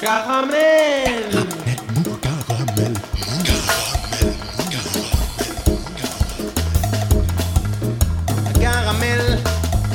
Caramel. Caramel.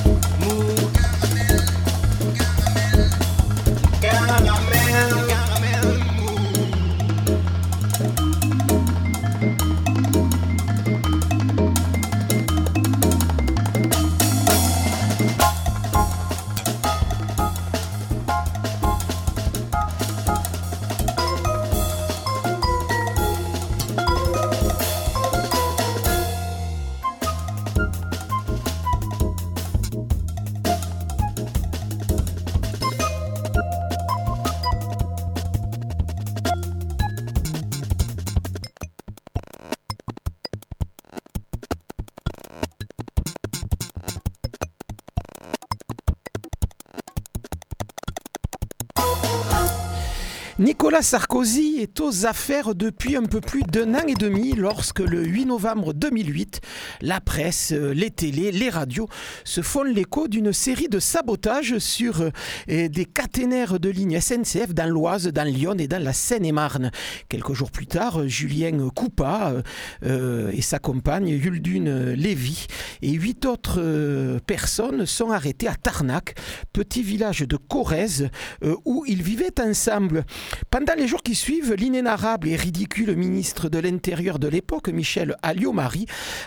Nicolas Sarkozy est aux affaires depuis un peu plus d'un an et demi lorsque le 8 novembre 2008, la presse, les télés, les radios se font l'écho d'une série de sabotages sur des caténaires de lignes SNCF dans l'Oise, dans Lyon et dans la Seine-et-Marne. Quelques jours plus tard, Julien Coupat et sa compagne Yuldune Lévy et 8 autres personnes sont arrêtées à Tarnac, petit village de Corrèze où ils vivaient ensemble. Pendant les jours qui suivent, l'inénarrable et ridicule ministre de l'Intérieur de l'époque, Michel Alliot-Marie,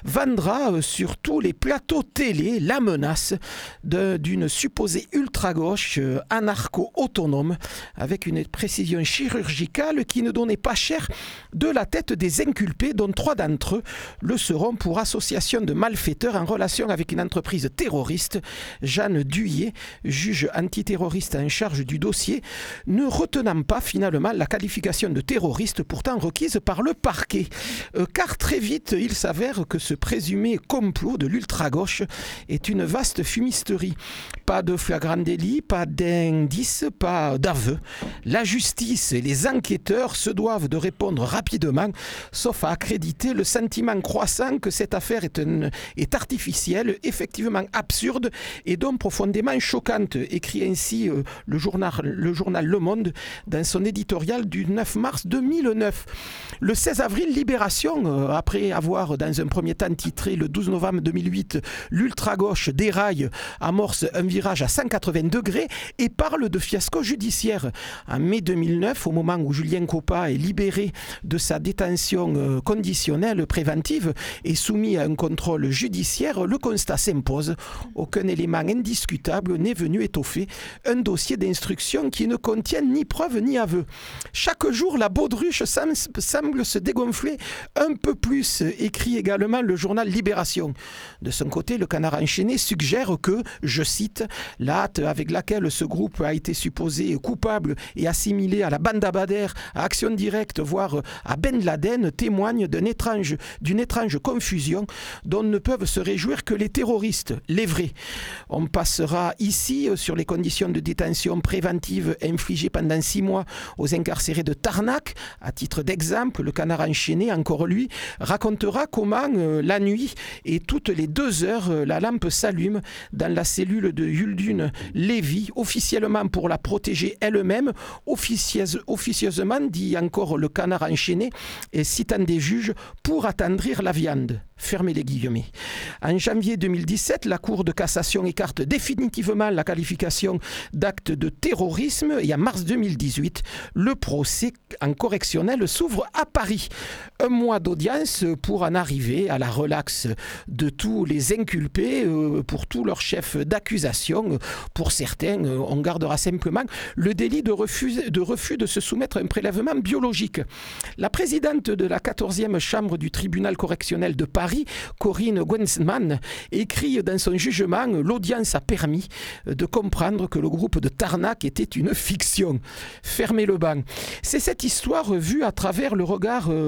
vendra sur tous les plateaux télé la menace d'une supposée ultra-gauche anarcho-autonome avec une précision chirurgicale qui ne donnait pas cher de la tête des inculpés, dont 3 d'entre eux le seront pour association de malfaiteurs en relation avec une entreprise terroriste. Jeanne Duyé, juge antiterroriste en charge du dossier, ne retenant pas finalement la qualification de terroriste pourtant requise par le parquet. Car très vite, il s'avère que ce présumé complot de l'ultra-gauche est une vaste fumisterie. Pas de flagrant délit, pas d'indices, pas d'aveu. La justice et les enquêteurs se doivent de répondre rapidement, sauf à accréditer le sentiment croissant que cette affaire est artificielle, effectivement absurde et donc profondément choquante, écrit ainsi le journal Le Monde dans son éditorial du 9 mars 2009. Le 16 avril, Libération, après avoir dans un premier temps titré le 12 novembre 2008 « L'ultra-gauche déraille, amorce un virage à 180 degrés » et parle de fiasco judiciaire. En mai 2009, au moment où Julien Coupat est libéré de sa détention conditionnelle préventive et soumis à un contrôle judiciaire, le constat s'impose. Aucun élément indiscutable n'est venu étoffer un dossier d'instruction qui ne contient ni preuve ni aveu. Chaque jour, la baudruche semble se dégonfler un peu plus, écrit également le journal Libération. De son côté, le Canard enchaîné suggère que, je cite, la hâte avec laquelle ce groupe a été supposé coupable et assimilé à la bande Abadher, à Action Directe, voire à Ben Laden, témoigne d'une étrange confusion dont ne peuvent se réjouir que les terroristes, les vrais. On passera ici sur les conditions de détention préventive infligées pendant 6 mois aux incarcérés de Tarnac. À titre d'exemple, le Canard enchaîné, encore lui, racontera comment la nuit et toutes les 2 heures, la lampe s'allume dans la cellule de Yuldune Lévy, officiellement pour la protéger elle-même, officieusement, dit encore le Canard enchaîné, et citant des juges, pour attendrir la viande. Fermez les guillemets. En janvier 2017, la Cour de cassation écarte définitivement la qualification d'acte de terrorisme et en mars 2018, le procès en correctionnel s'ouvre à Paris. 1 mois d'audience pour en arriver à la relaxe de tous les inculpés, pour tous leurs chefs d'accusation. Pour certains, on gardera simplement le délit de refus de se soumettre à un prélèvement biologique. La présidente de la 14e chambre du tribunal correctionnel de Paris, Corinne Gwensman, écrit dans son jugement « L'audience a permis de comprendre que le groupe de Tarnac était une fiction ». Fermez le banc. C'est cette histoire vue à travers le regard du groupe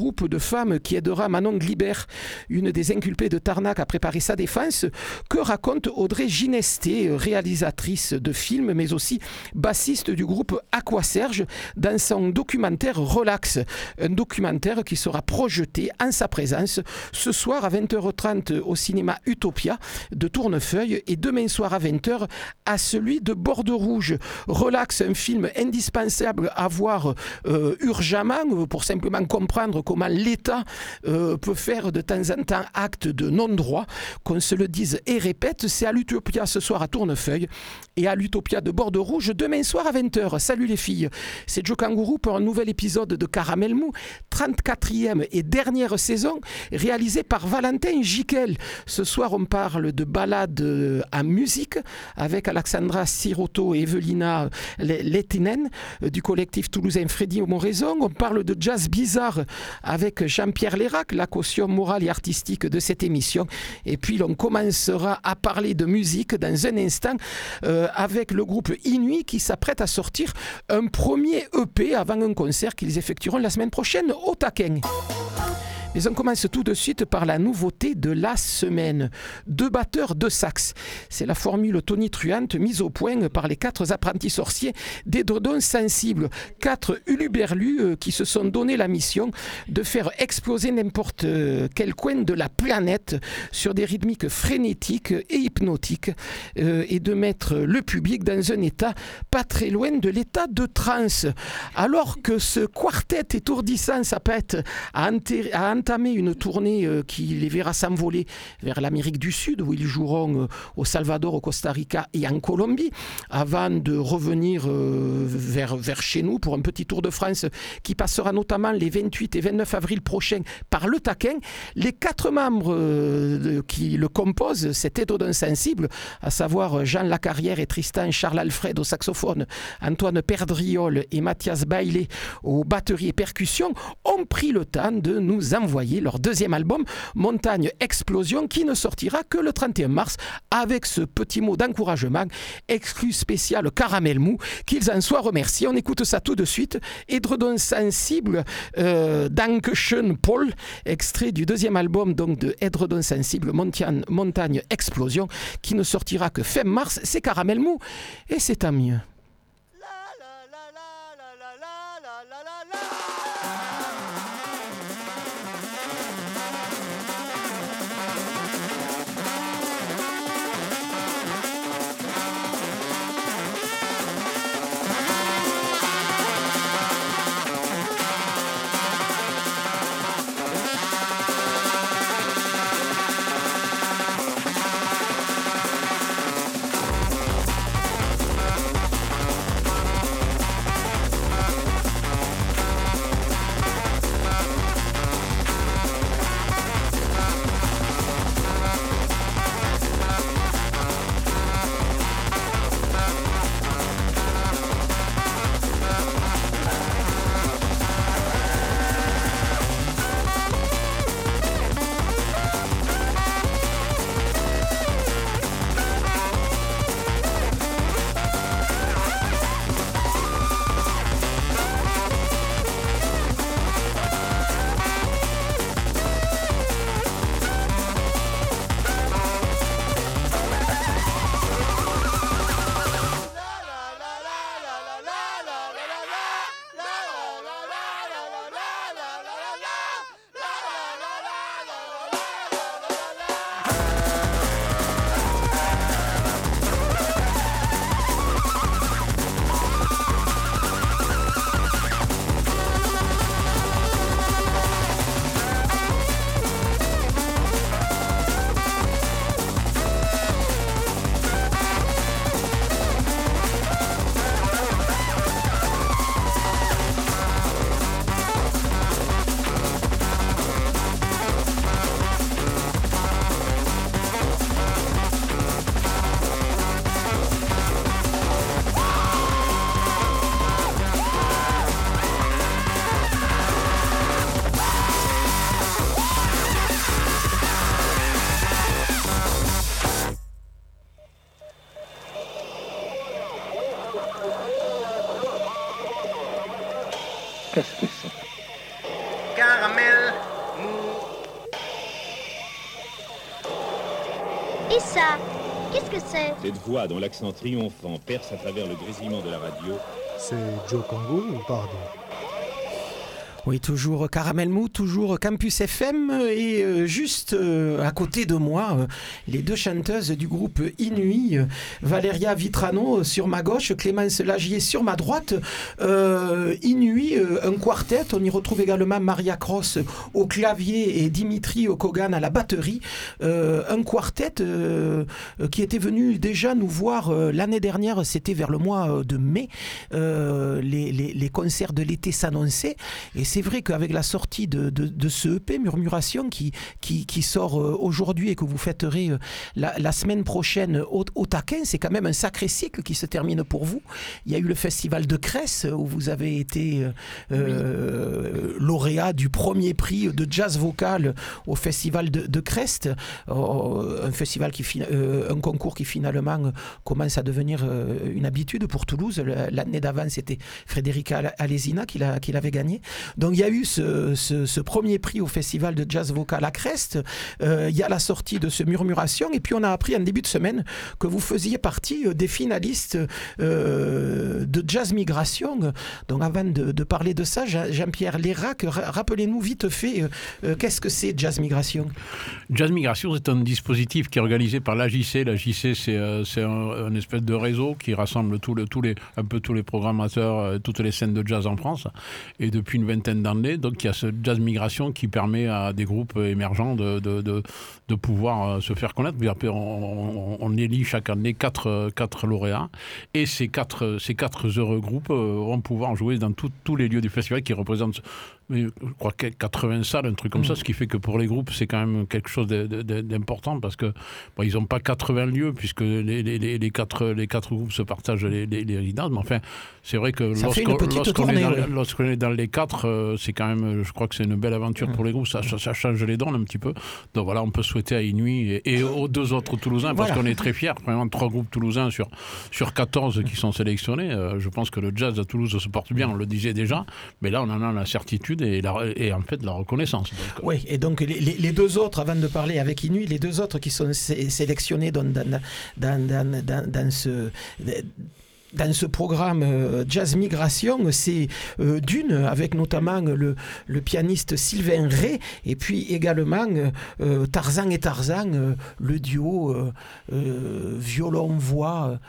groupe de femmes qui aidera Manon Glibert, une des inculpées de Tarnac, à préparer sa défense. Que raconte Audrey Ginesté, réalisatrice de films, mais aussi bassiste du groupe Aquaserge, dans son documentaire Relax, un documentaire qui sera projeté en sa présence ce soir à 20h30 au cinéma Utopia de Tournefeuille et demain soir à 20h à celui de Bordeaux-Rouge. Relax, un film indispensable à voir urgemment pour simplement comprendre comment l'État peut faire de temps en temps acte de non-droit, qu'on se le dise et répète. C'est à l'Utopia ce soir à Tournefeuille et à l'Utopia de Bordeaux-Rouge demain soir à 20h. Salut les filles, c'est Joe Kangourou pour un nouvel épisode de Caramel Mou, 34e et dernière saison, réalisée par Valentin Jiquel. Ce soir on parle de balades en musique avec Alexandra Sirotto et Evelina Lettinen du collectif toulousain Freddy Moraison. On parle de jazz bizarre avec Jean-Pierre Lérac, la caution morale et artistique de cette émission. Et puis l'on commencera à parler de musique dans un instant avec le groupe Inuit qui s'apprête à sortir un premier EP avant un concert qu'ils effectueront la semaine prochaine au Taquin. Mais on commence tout de suite par la nouveauté de la semaine. 2 batteurs, 2 sax. C'est la formule tonitruante mise au point par les 4 apprentis sorciers d'Édredon Sensible. 4 huluberlus qui se sont donné la mission de faire exploser n'importe quel coin de la planète sur des rythmiques frénétiques et hypnotiques et de mettre le public dans un état pas très loin de l'état de transe. Alors que ce quartet étourdissant s'apprête à entamer une tournée qui les verra s'envoler vers l'Amérique du Sud, où ils joueront au Salvador, au Costa Rica et en Colombie, avant de revenir vers chez nous pour un petit tour de France qui passera notamment les 28 et 29 avril prochains par le Taquin. Les 4 membres qui le composent, cet Édredon Sensible, à savoir Jean Lacarrière et Tristan Charles Alfred au saxophone, Antoine Perdriol et Mathias Bailey aux batteries et percussions, ont pris le temps de nous envoyer leur 2e album, Montagne Explosion, qui ne sortira que le 31 mars, avec ce petit mot d'encouragement, exclu spécial Caramel Mou, qu'ils en soient remerciés. On écoute ça tout de suite. Édredon Sensible, Dankeschön Paul, extrait du 2e album donc de Édredon Sensible, Montagne Explosion, qui ne sortira que fin mars. C'est Caramel Mou et c'est tant mieux. Qu'est-ce que c'est? Caramel ça? Qu'est-ce que c'est? Cette voix dont l'accent triomphant perce à travers le grésillement de la radio. C'est Joe Congo ou pardon? Oui, toujours Caramel Mou, toujours Campus FM et juste à côté de moi, les deux chanteuses du groupe Inuit, Valéria Vitrano sur ma gauche, Clémence Lagier sur ma droite. Inuit, un quartet, on y retrouve également Maria Cross au clavier et Dimitri Kogan à la batterie. Un quartet qui était venu déjà nous voir l'année dernière, c'était vers le mois de mai, les concerts de l'été s'annonçaient. Et c'est vrai qu'avec la sortie de ce EP Murmuration qui sort aujourd'hui et que vous fêterez la semaine prochaine au Taquin, c'est quand même un sacré cycle qui se termine pour vous. Il y a eu le festival de Crest où vous avez été lauréat du premier prix de jazz vocal au festival de Crest, un concours qui finalement commence à devenir une habitude pour Toulouse. L'année d'avant, c'était Frédéric Alesina qui l'avait gagné. Donc il y a eu ce premier prix au festival de jazz vocal à Crest. Il y a la sortie de ce Murmuration et puis on a appris en début de semaine que vous faisiez partie des finalistes de Jazz Migration. Donc avant de parler de ça, Jean-Pierre Lérac, rappelez-nous vite fait qu'est-ce que c'est Jazz Migration? Jazz Migration, c'est un dispositif qui est organisé par l'AJC. L'AJC, c'est un espèce de réseau qui rassemble tous les programmateurs, toutes les scènes de jazz en France. Et depuis une vingtaine d'années, donc il y a ce Jazz Migration qui permet à des groupes émergents de pouvoir se faire connaître. On élit chaque année quatre lauréats et ces quatre heureux groupes vont pouvoir jouer dans tous les lieux du festival qui représentent, je crois, 80 salles, un truc comme ça, ce qui fait que pour les groupes, c'est quand même quelque chose d'important parce que ils n'ont pas 80 lieux puisque les quatre groupes se partagent les résidences. Mais enfin, c'est vrai que lorsqu'on est dans les quatre, c'est quand même, je crois que c'est une belle aventure pour les groupes. Ça change les dons un petit peu. Donc voilà, on peut souhaiter à Inuit et aux deux autres Toulousains, parce qu'on est très fiers, vraiment 3 groupes toulousains sur 14 qui sont sélectionnés. Je pense que le jazz à Toulouse se porte bien, on le disait déjà, mais là on en a la certitude et en fait la reconnaissance. Donc, oui, et donc les deux autres, avant de parler avec Inuit, les deux autres qui sont sélectionnés dans ce programme Jazz Migration, c'est d'une, avec notamment le pianiste Sylvain Ray, et puis également Tarzan et Tarzan, le duo violon-voix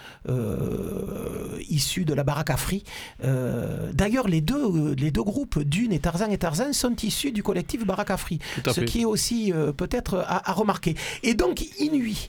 issu de la Baraque Afri. D'ailleurs, les deux groupes, Dune et Tarzan sont issus du collectif Baraque Afri, ce qui est aussi peut-être à remarquer. Et donc Inuit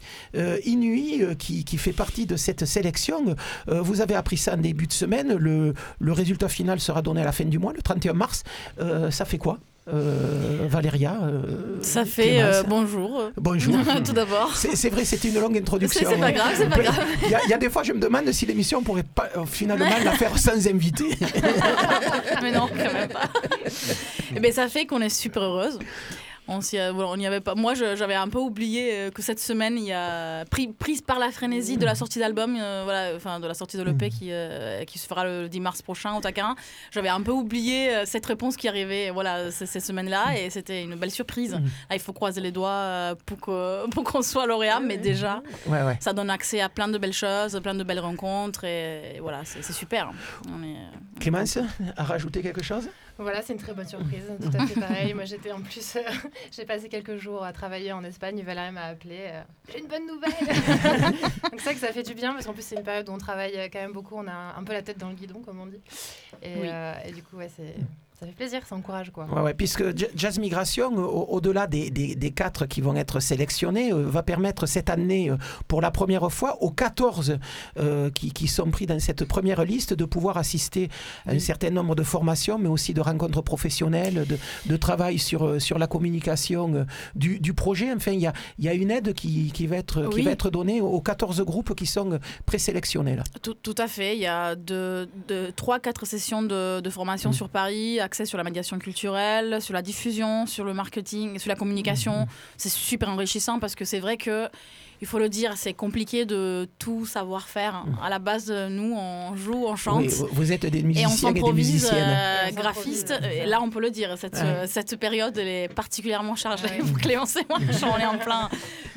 qui fait partie de cette sélection, vous avez appris ça en début de semaine. Le résultat final sera donné à la fin du mois, le 31 mars. Ça fait quoi, Valéria? Ça fait bonjour. Bonjour. Tout d'abord. C'est vrai, c'était une longue introduction. C'est pas grave, c'est pas grave. Il y a des fois, je me demande si l'émission pourrait pas finalement la faire sans invité. Mais non, quand même pas. Mais ça fait qu'on est super heureuse. On n'y avait pas. Moi, j'avais un peu oublié que cette semaine, il y a prise par la frénésie de la sortie d'album, de la sortie de l'EP qui se fera le 10 mars prochain au Taquin. J'avais un peu oublié cette réponse qui arrivait, cette semaine-là, et c'était une belle surprise. Là, il faut croiser les doigts pour qu'on soit lauréat, mais déjà, ça donne accès à plein de belles choses, plein de belles rencontres, et voilà, c'est super. Clémence, à rajouter quelque chose? Voilà, c'est une très bonne surprise, tout à fait pareil. Moi, j'étais en plus, j'ai passé quelques jours à travailler en Espagne. Valérie m'a appelé. J'ai une bonne nouvelle. Donc c'est vrai que ça fait du bien parce qu'en plus c'est une période où on travaille quand même beaucoup. On a un peu la tête dans le guidon, comme on dit. Et du coup, ça fait plaisir, ça encourage quoi. Ouais, puisque Jazz Migration, au-delà des 4 qui vont être sélectionnés, va permettre cette année, pour la première fois, aux 14 qui sont pris dans cette première liste, de pouvoir assister à un certain nombre de formations, mais aussi de rencontres professionnelles, de travail sur la communication du projet. Enfin, il y a une aide qui va être donnée aux 14 groupes qui sont présélectionnés là. Tout à fait. Il y a 3-4 sessions de formation sur Paris, accès sur la médiation culturelle, sur la diffusion, sur le marketing, sur la communication. C'est super enrichissant parce que c'est vrai que, il faut le dire, c'est compliqué de tout savoir faire. À la base, nous, on joue, on chante. Oui, vous êtes des musiciens et des musiciennes. Graphistes. Et là, on peut le dire, cette période, elle est particulièrement chargée pour Clémence et moi. On est en plein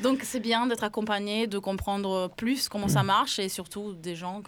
Donc c'est bien d'être accompagné, de comprendre plus comment ça marche et surtout des gens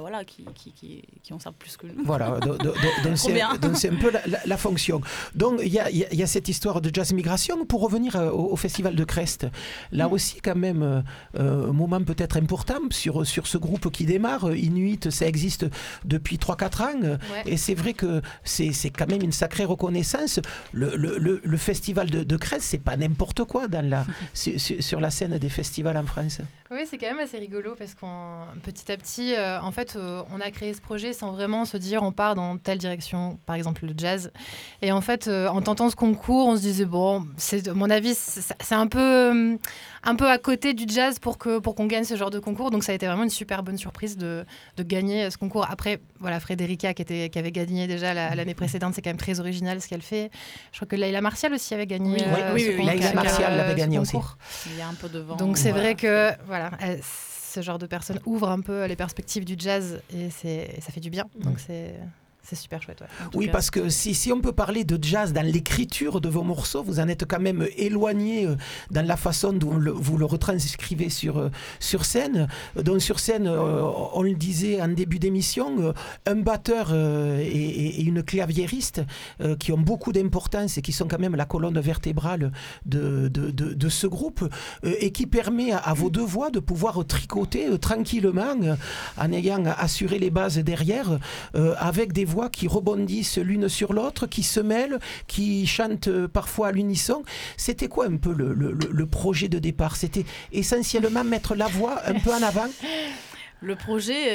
qui en savent plus que nous. Voilà, donc c'est un peu la fonction. Donc il y a cette histoire de Jazz Migration. Pour revenir au Festival de Crest, là aussi quand même un moment peut-être important sur ce groupe qui démarre. Inuit, ça existe depuis 3-4 ans et c'est vrai que c'est quand même une sacrée reconnaissance. Le Festival de Crest, c'est pas n'importe quoi sur la scène des festivals en France. Oui, c'est quand même assez rigolo parce qu'on petit à petit, en fait, on a créé ce projet sans vraiment se dire on part dans telle direction, par exemple le jazz. Et en fait, en tentant ce concours, on se disait bon, à mon avis, c'est un peu à côté du jazz pour qu'on gagne ce genre de concours. Donc ça a été vraiment une super bonne surprise de gagner ce concours. Après, voilà, Frédérica qui avait gagné déjà l'année précédente, c'est quand même très original ce qu'elle fait. Je crois que Laïla Martial aussi avait gagné. Oui, Laïla Martial l'avait gagné aussi. Il y a un peu de vent. Donc c'est vrai que voilà, ce genre de personnes ouvre un peu les perspectives du jazz et ça fait du bien. Donc c'est super chouette. Ouais. Oui, parce que si on peut parler de jazz dans l'écriture de vos morceaux, vous en êtes quand même éloigné dans la façon dont vous le retranscrivez sur scène. Donc sur scène, on le disait en début d'émission, un batteur et une claviériste qui ont beaucoup d'importance et qui sont quand même la colonne vertébrale de ce groupe et qui permet à vos deux voix de pouvoir tricoter tranquillement en ayant assuré les bases derrière avec des voix qui rebondissent l'une sur l'autre, qui se mêlent, qui chantent parfois à l'unisson. C'était quoi un peu le projet de départ? C'était essentiellement mettre la voix un peu en avant? Le projet,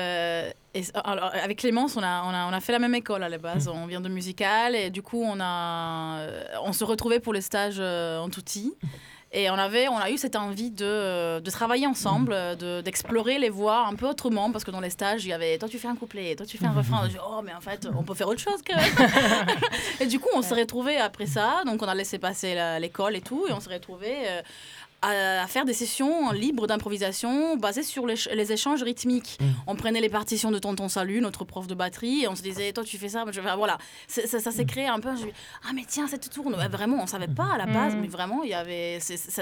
alors, avec Clémence, on a fait la même école à la base. On vient de musical et du coup, on se retrouvait pour les stages en tutti. Et on a eu cette envie de travailler ensemble, d'explorer les voix un peu autrement, parce que dans les stages, il y avait toi tu fais un couplet, toi tu fais un refrain. Je dis, oh mais en fait on peut faire autre chose quand même. Et du coup on s'est retrouvés après ça, donc on a laissé passer l'école et tout, et on s'est retrouvés à faire des sessions libres d'improvisation basées sur les échanges rythmiques. On prenait les partitions de Tonton Salut, notre prof de batterie, et on se disait, toi tu fais ça, voilà. Ça s'est créé un peu. Je dis, ah mais tiens, cette tourne. Vraiment, on savait pas à la base, mais vraiment, il y avait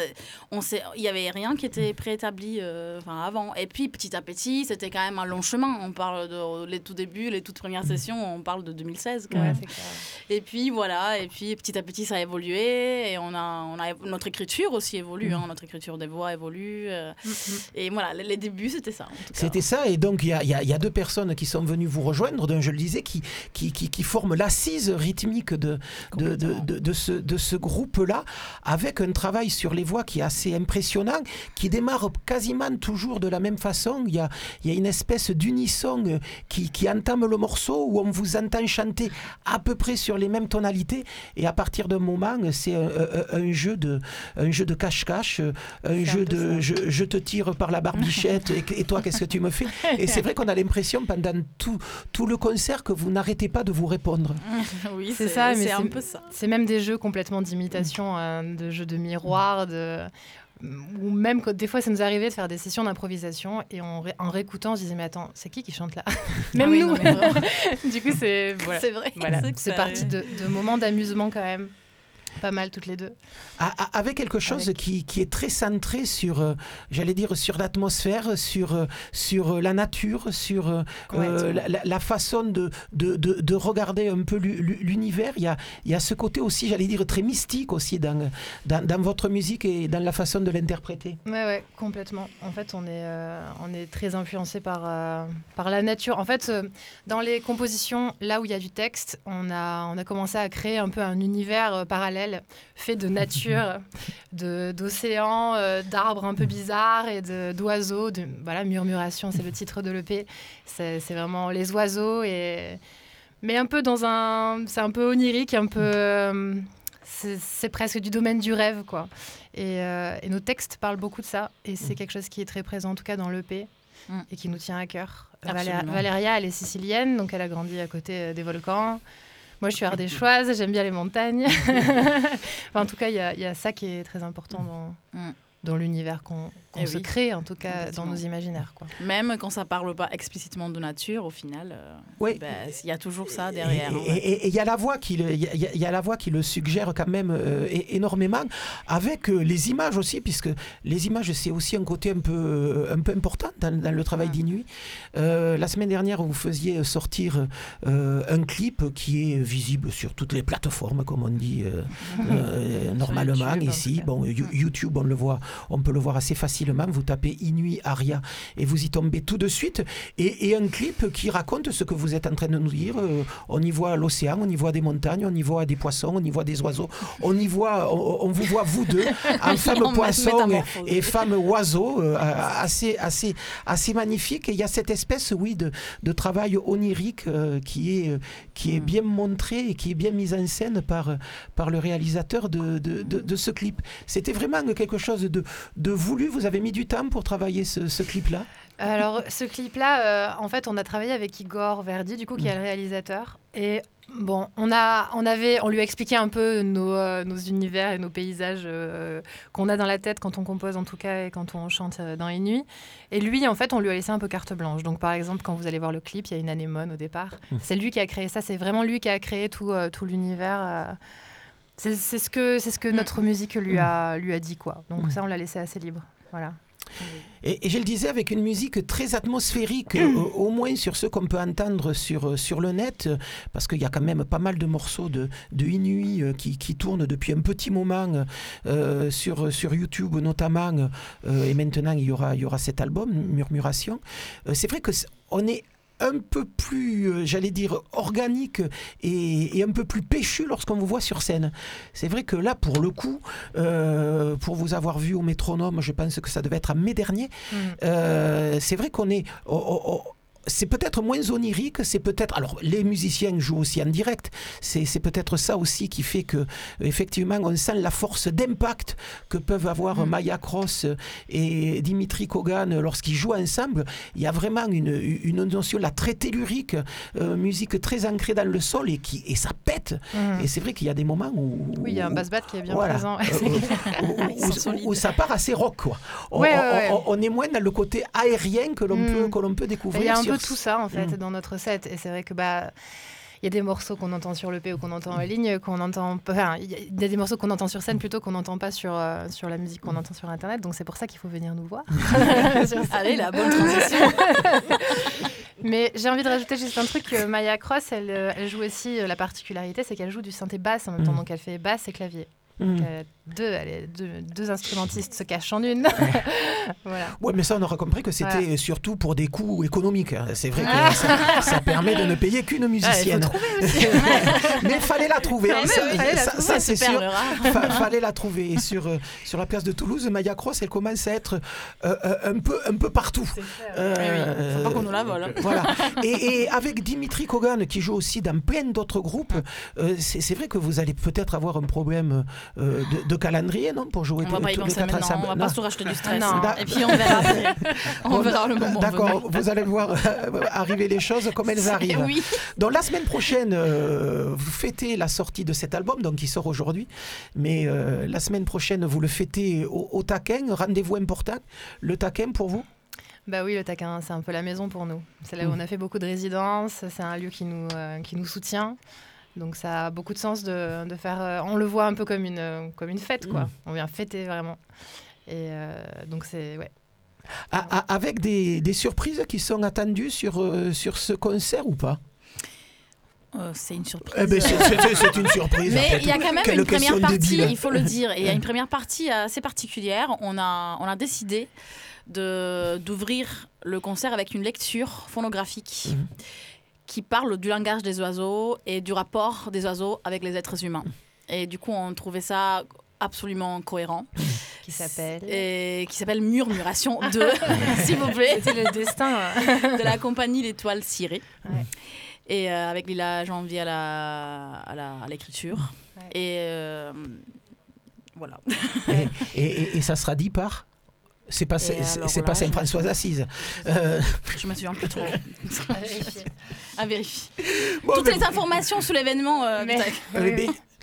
rien qui était préétabli avant. Et puis petit à petit, c'était quand même un long chemin. On parle les tout débuts, les toutes premières sessions, on parle de 2016 quand même. Et puis voilà, et puis petit à petit ça a évolué, et on a notre écriture aussi évolue. Notre écriture des voix évolue. Et voilà, les débuts, c'était ça. C'était ça, et donc il y a deux personnes qui sont venues vous rejoindre, dont je le disais, qui forment l'assise rythmique de ce groupe-là, avec un travail sur les voix qui est assez impressionnant, qui démarre quasiment toujours de la même façon. Il y a une espèce d'unisson qui entame le morceau, où on vous entend chanter à peu près sur les mêmes tonalités, et à partir d'un moment, c'est un jeu de cache-cache, un jeu de je te tire par la barbichette et toi qu'est-ce que tu me fais? Et c'est vrai qu'on a l'impression pendant tout le concert que vous n'arrêtez pas de vous répondre. Oui, c'est ça, mais c'est un peu ça. C'est même des jeux complètement d'imitation, de jeux de miroir, ou même des fois ça nous arrivait de faire des sessions d'improvisation et en réécoutant on se disait mais attends, c'est qui chante là? Même nous. Non, du coup c'est vrai. Voilà. C'est parti de moments d'amusement quand même. Pas mal toutes les deux. Avec quelque chose qui est très centré sur, j'allais dire, sur l'atmosphère, sur la nature, sur la façon de regarder un peu l'univers. Il y a ce côté aussi, j'allais dire, très mystique aussi dans votre musique et dans la façon de l'interpréter. Ouais, complètement. En fait, on est très influencé par la nature. En fait, dans les compositions, là où il y a du texte, on a commencé à créer un peu un univers parallèle fait de nature, d'océans, d'arbres un peu bizarres et d'oiseaux. Murmuration, c'est le titre de l'EP. C'est vraiment les oiseaux, mais un peu c'est un peu onirique, un peu... c'est presque du domaine du rêve, quoi. Et nos textes parlent beaucoup de ça, et c'est quelque chose qui est très présent, en tout cas dans l'EP, et qui nous tient à cœur. Valéria, elle est sicilienne, donc elle a grandi à côté des volcans. Moi, je suis ardéchoise, j'aime bien les montagnes. En tout cas, il y a ça qui est très important dans l'univers qu'on se crée, en tout cas dans nos imaginaires, quoi. Même quand ça parle pas explicitement de nature, au final, il y a toujours ça derrière. Et il y a la voix qui le suggère quand même énormément, avec les images aussi, puisque les images c'est aussi un côté un peu important dans le travail d'Inuit. La semaine dernière, vous faisiez sortir un clip qui est visible sur toutes les plateformes, comme on dit normalement YouTube, ici. Bon, YouTube, on peut le voir assez facilement. Vous tapez Inuit Aria et vous y tombez tout de suite. Et un clip qui raconte ce que vous êtes en train de nous dire. On y voit l'océan, on y voit des montagnes, on y voit des poissons, on y voit des oiseaux. On vous voit vous deux, en femme poisson et femme oiseau, assez magnifique. Et il y a cette espèce, de travail onirique qui est bien montré et qui est bien mise en scène par le réalisateur de ce clip. C'était vraiment quelque chose de voulu. Vous avez mis du temps pour travailler ce clip-là? Alors, ce clip-là, en fait, on a travaillé avec Igor Verdi, du coup, qui est le réalisateur. Et bon, on lui a expliqué un peu nos univers et nos paysages qu'on a dans la tête quand on compose, en tout cas, et quand on chante dans Inuit. Et lui, en fait, on lui a laissé un peu carte blanche. Donc, par exemple, quand vous allez voir le clip, il y a une anémone au départ. C'est lui qui a créé ça. C'est vraiment lui qui a créé tout l'univers. C'est ce que notre musique lui a dit, quoi. Donc ça, on l'a laissé assez libre. Voilà. Et je le disais, avec une musique très atmosphérique, au moins sur ce qu'on peut entendre sur le net, parce qu'il y a quand même pas mal de morceaux de Inuit qui tournent depuis un petit moment sur YouTube notamment, et maintenant il y aura cet album, Murmuration. C'est vrai qu'on est un peu plus, j'allais dire, organique et un peu plus péchu lorsqu'on vous voit sur scène. C'est vrai que là, pour le coup, pour vous avoir vu au Métronome, je pense que ça devait être en mai dernier, c'est vrai qu'on est... c'est peut-être moins onirique, c'est peut-être... Alors, les musiciens jouent aussi en direct. C'est peut-être ça aussi qui fait que, effectivement, on sent la force d'impact que peuvent avoir Maya Cross et Dimitri Kogan lorsqu'ils jouent ensemble. Il y a vraiment une notion là très tellurique, musique très ancrée dans le sol et ça pète. Et c'est vrai qu'il y a des moments où... Oui, il y a un bass-bat qui est bien présent. où ça part assez rock, quoi. On est moins dans le côté aérien que l'on peut découvrir. Il y a un peu tout ça en fait dans notre set, et c'est vrai que il y a des morceaux qu'on entend sur l'EP ou qu'on entend en ligne, il y a des morceaux qu'on entend sur scène plutôt qu'on n'entend pas sur la musique qu'on entend sur internet, donc c'est pour ça qu'il faut venir nous voir. Allez, la bonne transition. Mais j'ai envie de rajouter juste un truc, Maya Cross, elle joue aussi, la particularité c'est qu'elle joue du synthé basse en même temps, donc elle fait basse et clavier. Deux instrumentistes se cachent en une. Voilà. Ouais, mais ça, on aura compris que c'était surtout pour des coûts économiques. C'est vrai que ça permet de ne payer qu'une musicienne. Mais fallait la trouver. Ça, c'est sûr. Fallait la trouver. Et sur la place de Toulouse, Maya Cross, elle commence à être un peu partout. Faut pas qu'on nous la vole. Voilà. Et avec Dimitri Kogan, qui joue aussi dans plein d'autres groupes, c'est vrai que vous allez peut-être avoir un problème de calendrier, non, pour jouer tous les quatre ensemble. On va pas se racheter du stress. Et puis on verra après. On verra le moment. D'accord, vous allez voir arriver les choses comme elles arrivent. Oui. Donc la semaine prochaine, vous fêtez la sortie de cet album, donc qui sort aujourd'hui. Mais la semaine prochaine, vous le fêtez au Taquin. Rendez-vous important. Le Taquin pour vous? Bah oui, le Taquin, c'est un peu la maison pour nous. C'est là où on a fait beaucoup de résidences. C'est un lieu qui nous soutient. Donc ça a beaucoup de sens de faire... on le voit un peu comme une fête, quoi. On vient fêter vraiment. Et donc c'est... Ouais. Avec des surprises qui sont attendues sur ce concert ou pas? C'est une surprise. C'est une surprise. Mais il y a quand même une première partie, il faut le dire. Et il y a une première partie assez particulière. On a décidé d'ouvrir le concert avec une lecture phonographique qui parle du langage des oiseaux et du rapport des oiseaux avec les êtres humains. Et du coup, on trouvait ça absolument cohérent. Qui s'appelle Murmuration 2, s'il vous plaît. C'était le destin de la compagnie L'Étoile Cirée. Ouais. Et avec Lila Janvier à l'écriture. Ouais. Et voilà. Et ça sera dit par... C'est pas Sainte-Françoise d'Assise. Je me souviens plus trop. À vérifier. Bon, toutes les informations sur l'événement.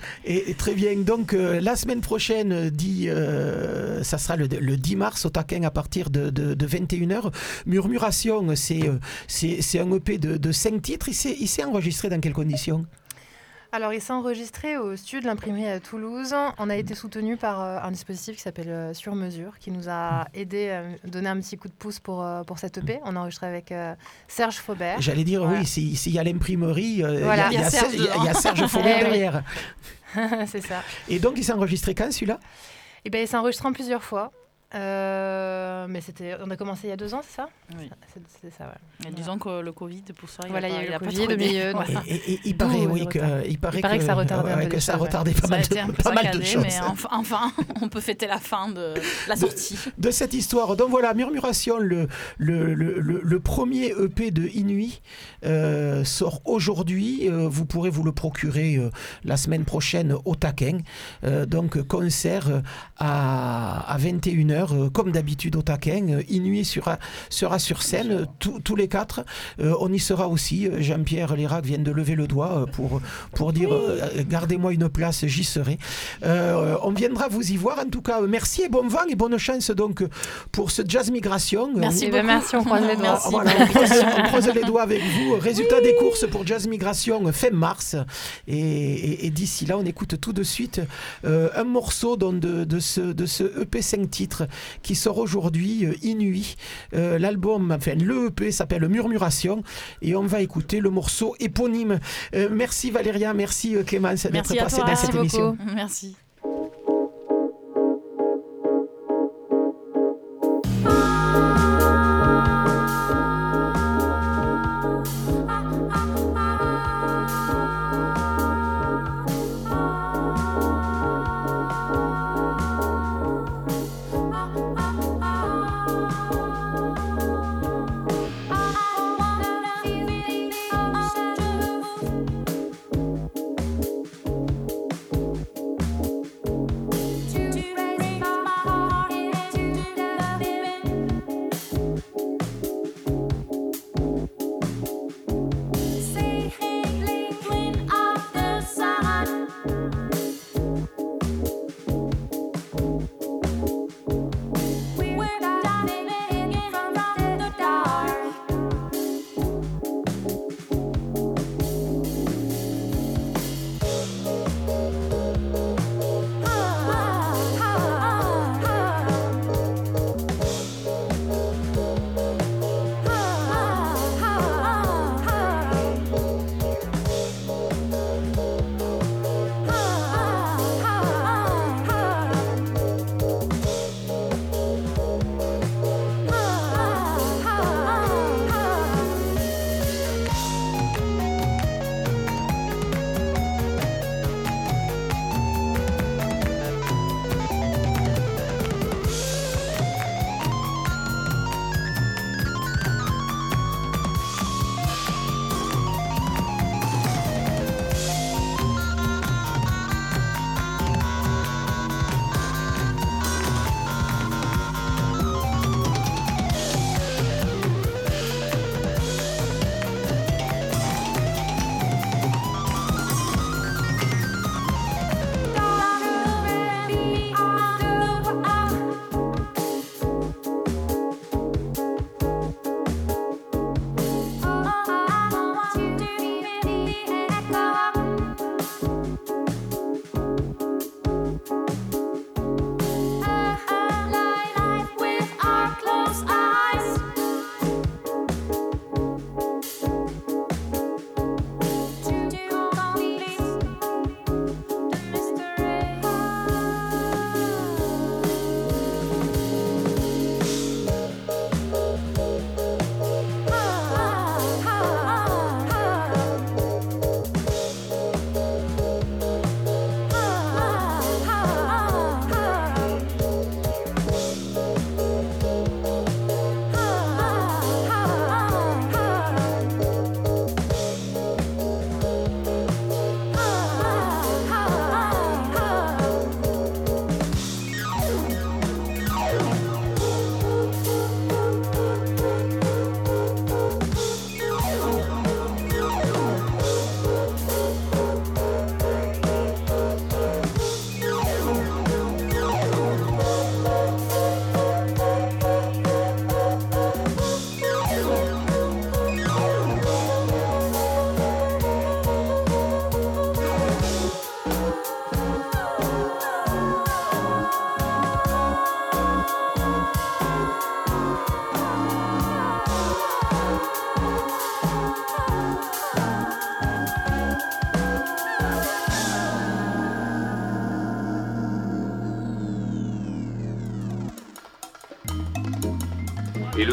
Et très bien, donc la semaine prochaine, ça sera le 10 mars au Taquin à partir de 21h. Murmuration, c'est un EP de 5 titres. Il s'est enregistré dans quelles conditions ? Alors, il s'est enregistré au studio de l'imprimerie à Toulouse. On a été soutenu par un dispositif qui s'appelle Sur Mesure, qui nous a aidé, donné un petit coup de pouce pour cette EP. On a enregistré avec Serge Faubert. J'allais dire, voilà. Oui, s'il y a l'imprimerie, Voilà. il y a Serge Faubert derrière. C'est ça. Et donc, il s'est enregistré quand, celui-là ? Eh ben, il s'est enregistré en plusieurs fois. Mais on a commencé il y a 2 ans, c'est ça ? Oui. C'est ça, ouais. Et disons que le Covid, pour ça, Voilà, il y a eu le pas Covid trop au milieu. aidé. Et il paraît, que ça retardait un peu que les ça choses, retardait Ça a été un peu pas mal de saccadé, choses. mais enfin, on peut fêter la fin de la sortie. De cette histoire. Donc voilà, Murmuration, le premier EP de Inuit sort aujourd'hui. Vous pourrez vous le procurer la semaine prochaine au Taquin. Donc concert à 21h, comme d'habitude au Taquin. Inuit sera sur scène, tous les 4. On y sera aussi. Jean-Pierre Lérac vient de lever le doigt pour dire gardez-moi une place, j'y serai. On viendra vous y voir. En tout cas, merci et bon vent et bonne chance donc pour ce Jazz Migration. Merci beaucoup. Merci, on croise les doigts. Voilà, on croise les doigts avec vous. Résultat des courses pour Jazz Migration fin mars. Et d'ici là, on écoute tout de suite un morceau de ce EP 5 titres qui sort aujourd'hui, Inuit. Le EP s'appelle Murmuration et on va écouter le morceau éponyme. Merci Valéria, merci Clémence d'être passée dans cette émission. Merci.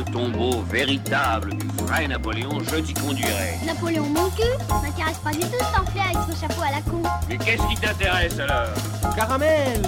tombeau véritable du vrai Napoléon, je t'y conduirai. Napoléon mon cul m'intéresse pas du tout ce pamphlet avec son chapeau à la con. Mais qu'est-ce qui t'intéresse alors? Caramel.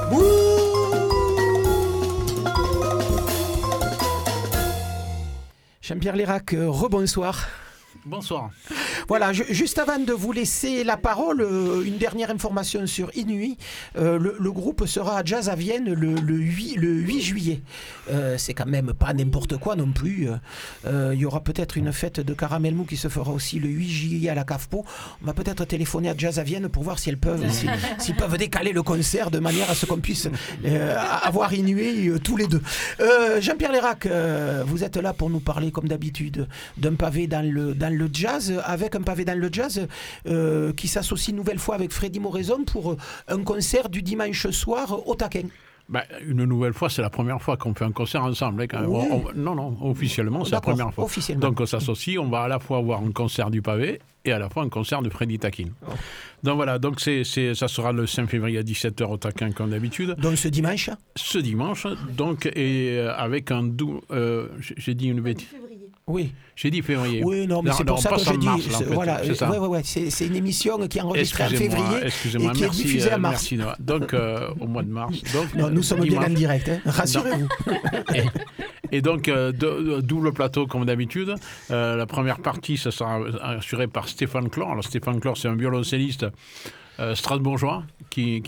Jean-Pierre Lérac, rebonsoir. Bonsoir. Voilà, juste avant de vous laisser la parole, une dernière information sur Inuit. Le groupe sera à Jazz à Vienne le 8 juillet. C'est quand même pas n'importe quoi non plus. Il y aura peut-être une fête de caramel mou qui se fera aussi le 8 juillet à la Cave-Pau. On va peut-être téléphoner à Jazz à Vienne pour voir s'ils peuvent décaler le concert de manière à ce qu'on puisse avoir Inuit tous les deux. Jean-Pierre Lérac, vous êtes là pour nous parler comme d'habitude d'un pavé dans le jazz, avec un pavé dans le jazz qui s'associe une nouvelle fois avec Freddy Moraison pour un concert du dimanche soir au Taquin. Une nouvelle fois, c'est la première fois qu'on fait un concert ensemble. Quand même. Oui. Non, officiellement, c'est la première fois. Donc on s'associe, on va à la fois voir un concert du pavé et à la fois un concert de Freddy Taquin. Oh. Donc voilà, donc ça sera le 5 février à 17h au Taquin comme d'habitude. Donc ce dimanche, donc, et avec un j'ai dit une bêtise. Oui. J'ai dit février. Oui, non, mais c'est pour ça que j'ai dit. Voilà, c'est une émission qui est enregistrée en février et qui est diffusée en mars. Merci, donc au mois de mars. Donc, non, nous sommes bien en direct, hein. Rassurez-vous. Et donc, double plateau comme d'habitude. La première partie, ça sera assuré par Stéphane Clore. Alors Stéphane Clore, c'est un violoncelliste strasbourgeois c'est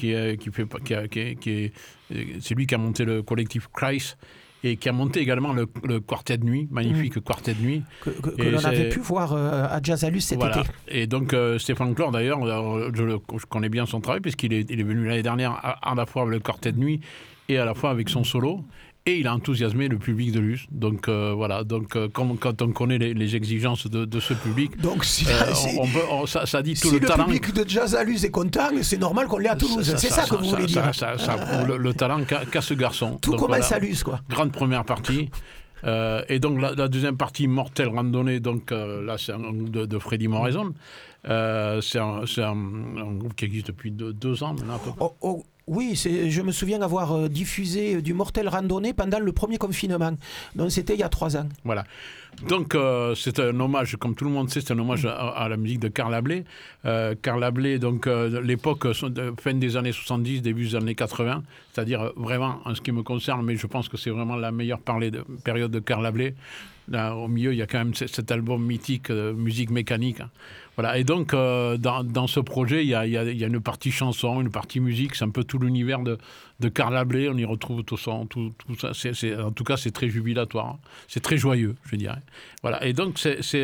lui qui a monté le collectif Kreis et qui a monté également le quartet de nuit, magnifique quartet de nuit. Que l'on avait pu voir à Jazzalus cet été. Et donc Stéphane Clore, d'ailleurs, je connais bien son travail puisqu'il est venu l'année dernière à la fois avec le quartet de nuit et à la fois avec son solo. Et il a enthousiasmé le public de Luz. Donc voilà, quand on connaît les exigences de ce public, donc, ça dit tout le talent. Si le public de Jazz à Luz est content, c'est normal qu'on l'ait à Toulouse. C'est ça que vous voulez dire. Ça prouve le talent qu'a ce garçon. Tout commence à Luz, quoi. Grande première partie. Et donc la deuxième partie, Mortel Randonnée, donc là c'est un groupe de Freddy Moraison. C'est un groupe qui existe depuis 2 ans maintenant à peu près. Oui, je me souviens avoir diffusé du Mortel Randonnée pendant le premier confinement. Donc c'était il y a 3 ans. Voilà. Donc c'est un hommage, comme tout le monde sait, c'est un hommage à la musique de Carl Ablé. Carl Ablé, donc l'époque fin des années 70, début des années 80, c'est-à-dire vraiment en ce qui me concerne, mais je pense que c'est vraiment la meilleure période de Carl Ablé. Là, au milieu, il y a quand même cet album mythique, musique mécanique. Voilà. Et donc, dans ce projet, il y a une partie chanson, une partie musique. C'est un peu tout l'univers de Carl Ablé. On y retrouve tout ça. En tout cas, c'est très jubilatoire. C'est très joyeux, je dirais. Voilà. Et donc,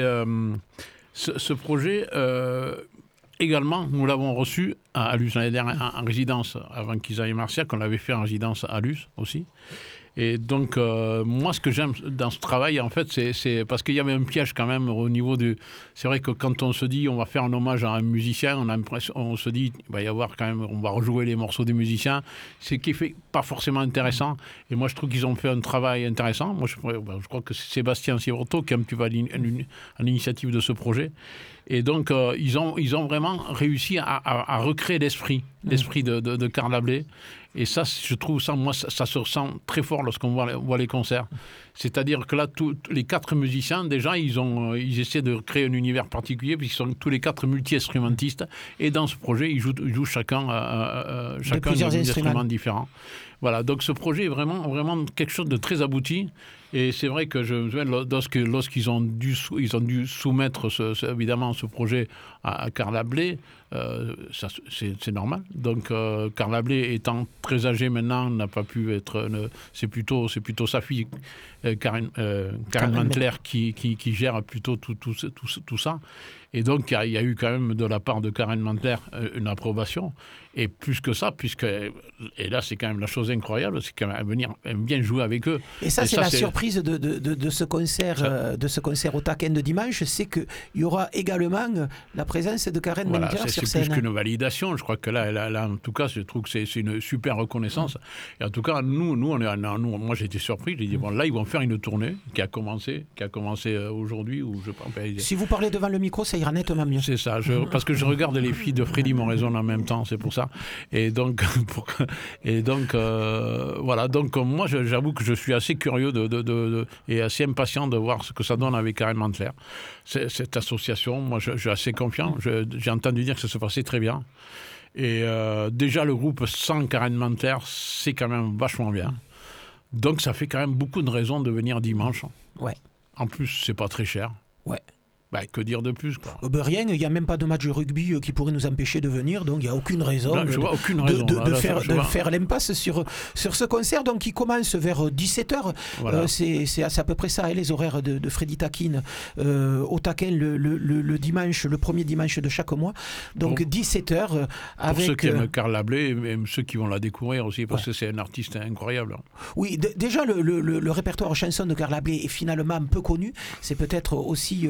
ce projet, également, nous l'avons reçu à Luz l'année dernière en résidence, avant qu'ils aillent à Marciac. On l'avait fait en résidence à Luz aussi. Et donc, moi, ce que j'aime dans ce travail, en fait, c'est parce qu'il y avait un piège quand même au niveau du... C'est vrai que quand on se dit on va faire un hommage à un musicien, on se dit il va y avoir quand même, on va rejouer les morceaux des musiciens, ce qui fait pas forcément intéressant. Et moi, je trouve qu'ils ont fait un travail intéressant. Moi, je crois que c'est Sébastien Sievroto qui est un petit peu à l'initiative de ce projet. Et donc, ils ont vraiment réussi à recréer l'esprit de Carl Ablé. Et ça, je trouve ça, moi, ça se ressent très fort lorsqu'on voit les concerts. C'est-à-dire que là, les 4 musiciens, déjà, ils essaient de créer un univers particulier, puisqu'ils sont tous les 4 multi-instrumentistes. Et dans ce projet, ils jouent chacun des instruments différents. Voilà, donc ce projet est vraiment quelque chose de très abouti. Et c'est vrai que je me souviens, lorsqu'ils ont dû soumettre évidemment ce projet à Carl Ablé, c'est normal. Donc Carl Ablé étant très âgé maintenant, n'a pas pu être... c'est plutôt sa fille, Karen Mantler, qui gère plutôt tout ça. Et donc il y a eu quand même de la part de Karen Mantler une approbation. Et plus que ça, et là c'est quand même la chose incroyable, c'est qu'elle aime bien jouer avec eux. Et ça, c'est la surprise de ce concert au Taquin de dimanche, c'est qu'il y aura également la présence de Karen Mantler sur scène. C'est plus qu'une validation. Je crois que là, en tout cas, je trouve que c'est une super reconnaissance. Et en tout cas, moi j'ai été surpris. J'ai dit bon, là ils vont faire une tournée qui a commencé aujourd'hui, ou je pense. Si vous parlez devant le micro, ça ira nettement mieux. C'est ça, parce que je regarde les filles de Freddy Moraison en même temps, c'est pour ça. Et donc voilà. Donc moi, j'avoue que je suis assez curieux de et assez impatient de voir ce que ça donne avec Karen Mantler. Cette association, moi, je suis assez confiant. J'ai entendu dire que ça se passait très bien. Et déjà, le groupe sans Karen Mantler, c'est quand même vachement bien. Donc, ça fait quand même beaucoup de raisons de venir dimanche. Ouais. En plus, c'est pas très cher. Ouais. Bah, que dire de plus, quoi. Rien, il n'y a même pas de match de rugby qui pourrait nous empêcher de venir, donc il n'y a aucune raison de faire l'impasse sur ce concert, donc qui commence vers 17h. Voilà. C'est à peu près ça, les horaires de Freddy Taquin au Taquin le dimanche, le premier dimanche de chaque mois. Donc 17h avec... Pour ceux qui aiment Carla Bley et ceux qui vont la découvrir aussi, parce que c'est un artiste incroyable. Oui, déjà le répertoire chanson de Carla Bley est finalement un peu connu. C'est peut-être aussi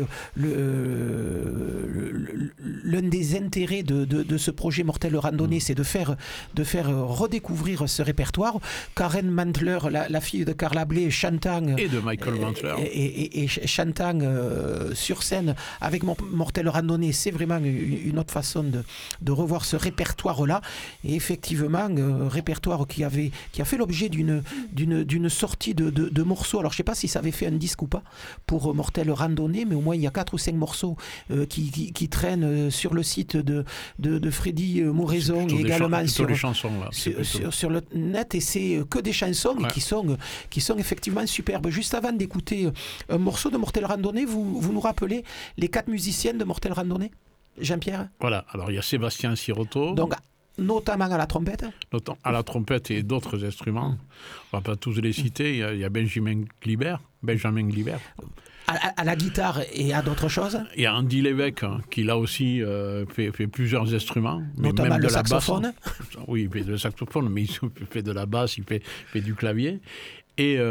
l'un des intérêts de ce projet Mortel Randonnée, c'est de faire redécouvrir ce répertoire. Karen Mantler, la fille de Carla Bley, chantant et de Michael Mantler et chantant sur scène avec Mortel Randonnée, c'est vraiment une autre façon de revoir ce répertoire-là. Et effectivement, répertoire qui a fait l'objet d'une sortie de morceaux. Alors je ne sais pas si ça avait fait un disque ou pas pour Mortel Randonnée, mais au moins il y a 4 ou 5 morceaux qui traînent sur le site de Freddy Moraison et également sur le net, et c'est que des chansons qui sont effectivement superbes. Juste avant d'écouter un morceau de Mortel Randonnée, vous nous rappelez les 4 musiciennes de Mortel Randonnée, Jean-Pierre? Voilà, alors il y a Sébastien Sirotto. Donc, notamment à la trompette. À la trompette et d'autres instruments. On ne va pas tous les citer. Il y a Benjamin Glibert. À la guitare et à d'autres choses. Il y a Andy Lévesque qui là aussi fait plusieurs instruments. Notamment même le de saxophone. Basse. Oui, il fait le saxophone, mais il fait de la basse, il fait du clavier. Et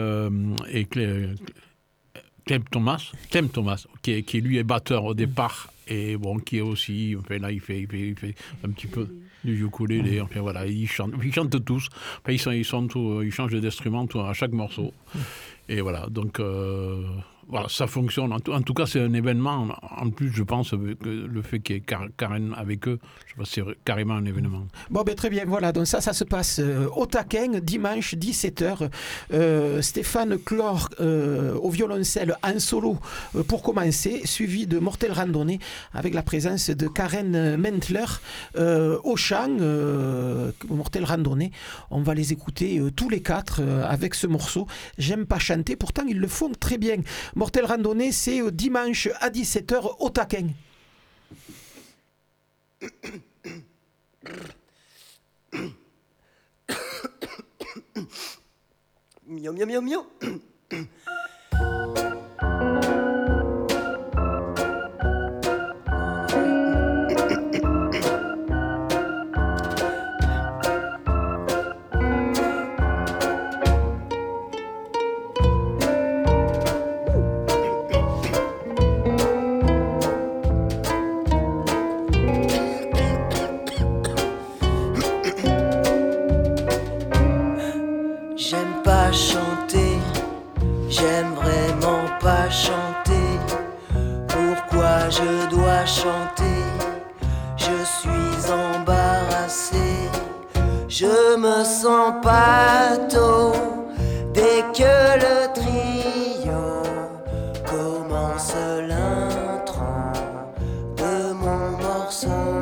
Clem Thomas, qui lui est batteur au départ, et bon, qui est aussi, enfin là, il fait un petit peu du ukulélé, enfin voilà, ils chantent tous, enfin, ils changent d'instrument à chaque morceau, et voilà, donc voilà, ça fonctionne. En tout cas, c'est un événement. En plus, je pense que le fait qu'il y ait Karen avec eux, je pense que c'est carrément un événement. Bon, ben très bien, voilà. Donc ça se passe au Taquin, dimanche, 17h. Stéphane Clore au violoncelle en solo pour commencer, suivi de Mortel Randonnée avec la présence de Karen Mantler au chant. Mortel Randonnée, on va les écouter tous les 4 avec ce morceau. J'aime pas chanter, pourtant ils le font très bien. Mortel Randonnée, c'est dimanche à 17h au Taquin. Miaou, miaou, miaou, miaou. Je me sens pâteau dès que le trio commence l'intro de mon morceau.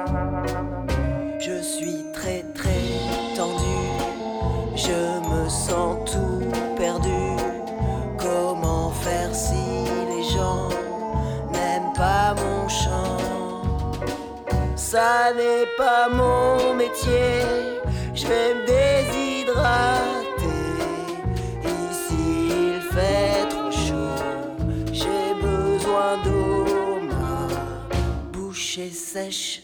Je suis très très tendu, je me sens tout perdu. Comment faire si les gens n'aiment pas mon chant? Ça n'est pas mon métier, je vais me déshydrater. Ici il fait trop chaud, j'ai besoin d'eau, ma bouche est sèche.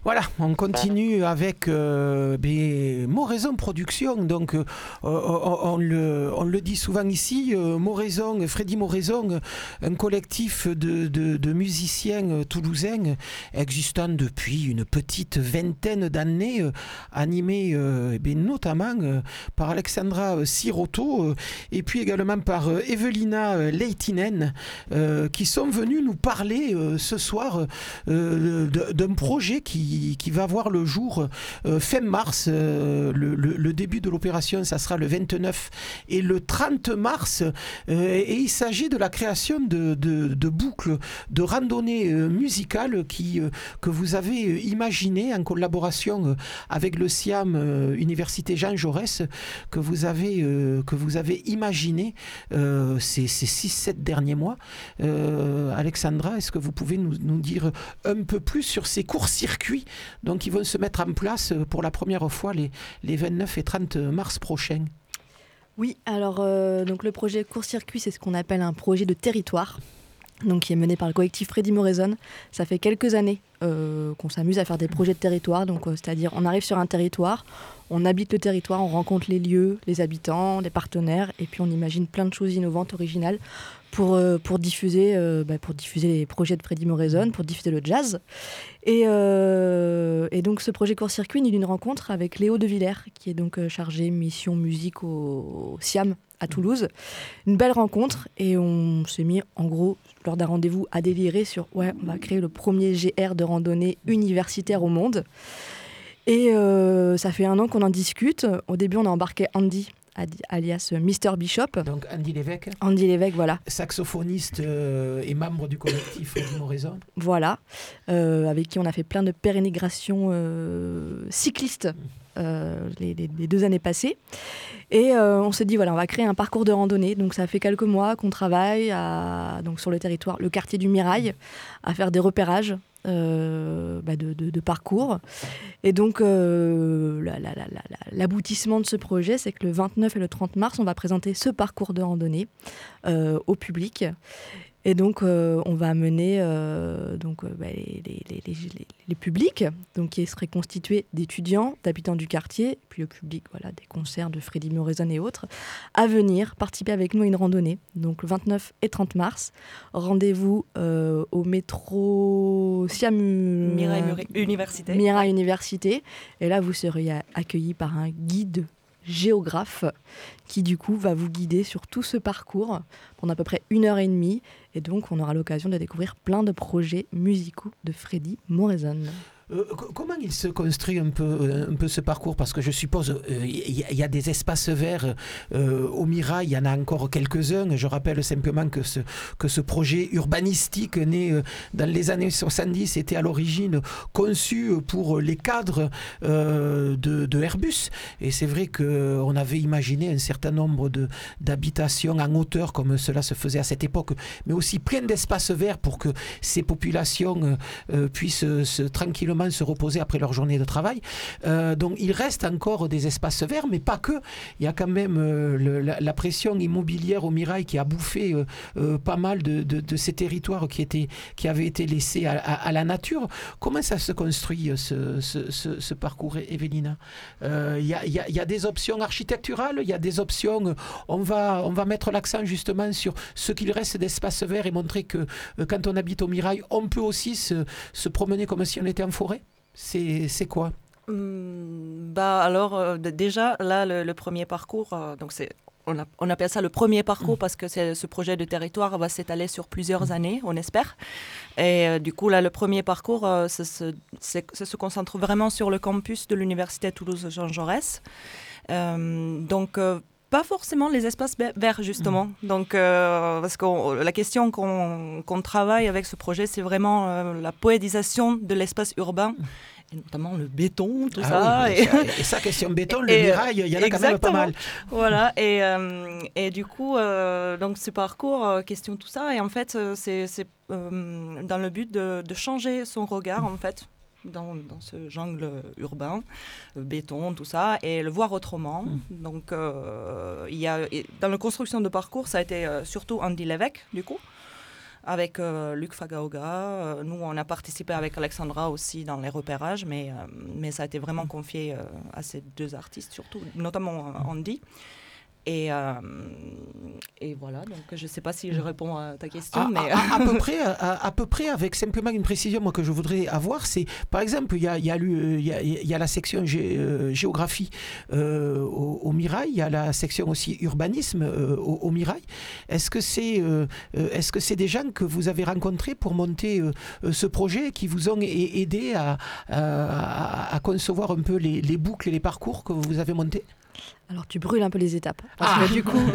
Voilà, on continue avec Moraison Production. Donc, on le dit souvent ici, Moraison, Freddy Moraison, un collectif de musiciens toulousains existant depuis une petite vingtaine d'années, animé notamment par Alexandra Sirotto et puis également par Evelina Leitinen, qui sont venus nous parler ce soir d'un projet qui va voir le jour fin mars. Le début de l'opération, ça sera le 29 et le 30 mars. Et il s'agit de la création de boucles de randonnées musicales que vous avez imaginées en collaboration avec le SIAM Université Jean Jaurès, que vous avez imaginé ces 6-7 derniers mois. Alexandra, est-ce que vous pouvez nous dire un peu plus sur ces courts-circuits donc, ils vont se mettre en place pour la première fois les 29 et 30 mars prochains? Oui, alors donc le projet Court-Circuit, c'est ce qu'on appelle un projet de territoire, donc qui est mené par le collectif Freddy Moraison. Ça fait quelques années qu'on s'amuse à faire des projets de territoire, donc c'est-à-dire on arrive sur un territoire, on habite le territoire, on rencontre les lieux, les habitants, les partenaires, et puis on imagine plein de choses innovantes, originales, pour diffuser les projets de Freddy Moraison, pour diffuser le jazz. Et donc ce projet Court-Circuit est d'une rencontre avec Léo de Villers, qui est donc chargé mission musique au SIAM à Toulouse. Une belle rencontre, et on s'est mis en gros lors d'un rendez-vous à délirer sur on va créer le premier GR de randonnée universitaire au monde. Et ça fait 1 an qu'on en discute. Au début, on a embarqué Andy, alias Mr Bishop. Donc Andy Lévesque. Andy Lévesque, voilà. Saxophoniste et membre du collectif Freddy Moraison. Voilà, avec qui on a fait plein de pérénigrations cyclistes les 2 années passées. Et on s'est dit, voilà, on va créer un parcours de randonnée. Donc ça fait quelques mois qu'on travaille donc sur le territoire, le quartier du Mirail, à faire des repérages de parcours. Et donc l'aboutissement de ce projet, c'est que le 29 et le 30 mars, on va présenter ce parcours de randonnée au public. Et donc on va amener les publics, donc qui seraient constitués d'étudiants, d'habitants du quartier, puis le public, voilà, des concerts de Freddy Moraison et autres, à venir participer avec nous à une randonnée. Donc le 29 et 30 mars, rendez-vous au métro Siam Mirail Université. Mirail Université. Et là, vous serez accueillis par un guide géographe qui du coup va vous guider sur tout ce parcours pendant à peu près 1h30, et donc on aura l'occasion de découvrir plein de projets musicaux de Freddy Moraison. Comment il se construit un peu ce parcours? Parce que je suppose il y a des espaces verts au Mirail, il y en a encore quelques-uns. Je rappelle simplement que ce projet urbanistique né dans les années 70 était à l'origine conçu pour les cadres de Airbus. Et c'est vrai qu'on avait imaginé un certain nombre d'habitations en hauteur, comme cela se faisait à cette époque, mais aussi plein d'espaces verts pour que ces populations puissent tranquillement se reposer après leur journée de travail. Donc il reste encore des espaces verts, mais pas que. Il y a quand même la pression immobilière au Mirail qui a bouffé pas mal de ces territoires qui avaient été laissés à la nature. Comment ça se construit ce parcours, Evelina? Il y a des options architecturales, il y a des options, on va mettre l'accent justement sur ce qu'il reste d'espaces verts et montrer que quand on habite au Mirail, on peut aussi se promener comme si on était en forêt. C'est quoi? Alors déjà là le premier parcours, donc on appelle ça le premier parcours parce que ce projet de territoire va s'étaler sur plusieurs années, on espère. Et du coup là le premier parcours ça se concentre vraiment sur le campus de l'université Toulouse Jean Jaurès. Donc pas forcément les espaces verts, justement. Donc, parce que la question qu'on travaille avec ce projet, c'est vraiment la poétisation de l'espace urbain, et notamment le béton, tout ça. Oui, et ça, question béton, le Mirail, il y en a quand même pas mal. Voilà, et du coup, donc ce parcours, question tout ça, et en fait, c'est dans le but de changer son regard, en fait, dans ce jungle urbain, béton, tout ça, et le voir autrement. Donc, dans la construction de parcours, ça a été surtout Andy Lévesque, du coup, avec Luc Fagaoga. Nous, on a participé avec Alexandra aussi dans les repérages, mais ça a été vraiment confié à ces deux artistes, surtout, notamment Andy. Et voilà, donc je ne sais pas si je réponds à ta question. Mais à peu près, avec simplement une précision moi, que je voudrais avoir, c'est par exemple, il y a la section géographie au Mirail, il y a la section aussi urbanisme au Mirail. Est-ce que c'est des gens que vous avez rencontrés pour monter ce projet, qui vous ont aidé à concevoir un peu les boucles et les parcours que vous avez montés? Alors tu brûles un peu les étapes. Parce que du coup,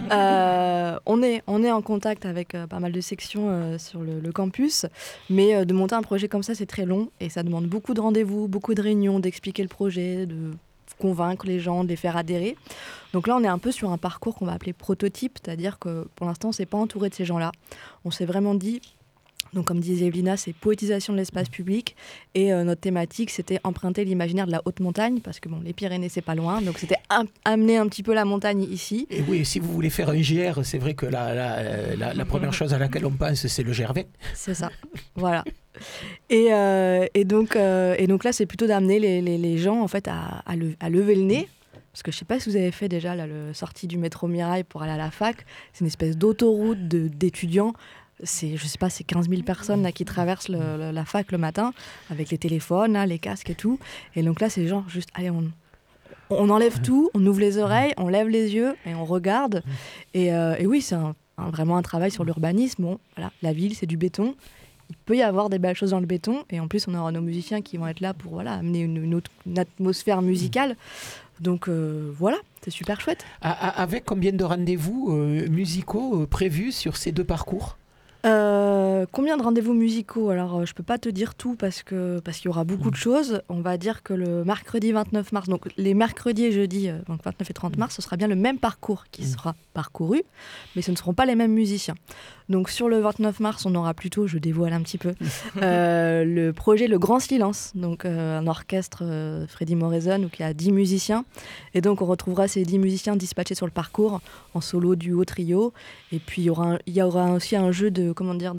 on est en contact avec pas mal de sections sur le campus, mais de monter un projet comme ça, c'est très long et ça demande beaucoup de rendez-vous, beaucoup de réunions, d'expliquer le projet, de convaincre les gens, de les faire adhérer. Donc là, on est un peu sur un parcours qu'on va appeler prototype, c'est-à-dire que pour l'instant, on ne s'est pas entouré de ces gens-là. On s'est vraiment dit... Donc, comme disait Evelina, c'est poétisation de l'espace public. Et notre thématique, c'était emprunter l'imaginaire de la haute montagne, parce que bon, les Pyrénées, c'est pas loin. Donc, c'était amener un petit peu la montagne ici. Et oui, si vous voulez faire un GR, c'est vrai que la première chose à laquelle on pense, c'est le GR20. C'est ça, voilà. Et donc là, c'est plutôt d'amener les gens en fait, à lever le nez. Parce que je ne sais pas si vous avez fait déjà la sortie du métro Mirail pour aller à la fac. C'est une espèce d'autoroute d'étudiants. C'est 15 000 personnes là, qui traversent la fac le matin avec les téléphones, là, les casques et tout. Et donc là, c'est genre juste, allez, on enlève tout, on ouvre les oreilles, on lève les yeux et on regarde. Et oui, c'est vraiment un travail sur l'urbanisme. Bon, voilà, la ville, c'est du béton. Il peut y avoir des belles choses dans le béton. Et en plus, on aura nos musiciens qui vont être là pour amener une atmosphère musicale. Donc voilà, c'est super chouette. Avec combien de rendez-vous musicaux prévus sur ces deux parcours ? Combien de rendez-vous musicaux? Alors, je peux pas te dire tout parce qu'il y aura beaucoup de choses. On va dire que le mercredi 29 mars, donc les mercredis et jeudis, donc 29 et 30 mars, ce sera bien le même parcours qui sera parcouru, mais ce ne seront pas les mêmes musiciens. Donc sur le 29 mars, on aura plutôt, je dévoile un petit peu, le projet Le Grand Silence, donc un orchestre Freddy Moraison où il y a 10 musiciens. Et donc on retrouvera ces 10 musiciens dispatchés sur le parcours en solo, duo, trio. Et puis il y aura aussi un jeu de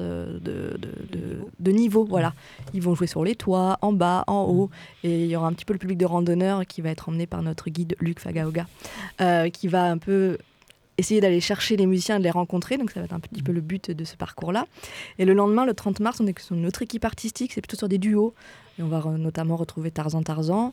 niveau. Voilà. Ils vont jouer sur les toits, en bas, en haut. Et il y aura un petit peu le public de randonneurs qui va être emmené par notre guide Luc Fagaoga, qui va un peu essayer d'aller chercher les musiciens et de les rencontrer. Donc ça va être un petit peu le but de ce parcours-là. Et le lendemain, le 30 mars, on est sur une autre équipe artistique, c'est plutôt sur des duos. Et on va notamment retrouver Tarzan,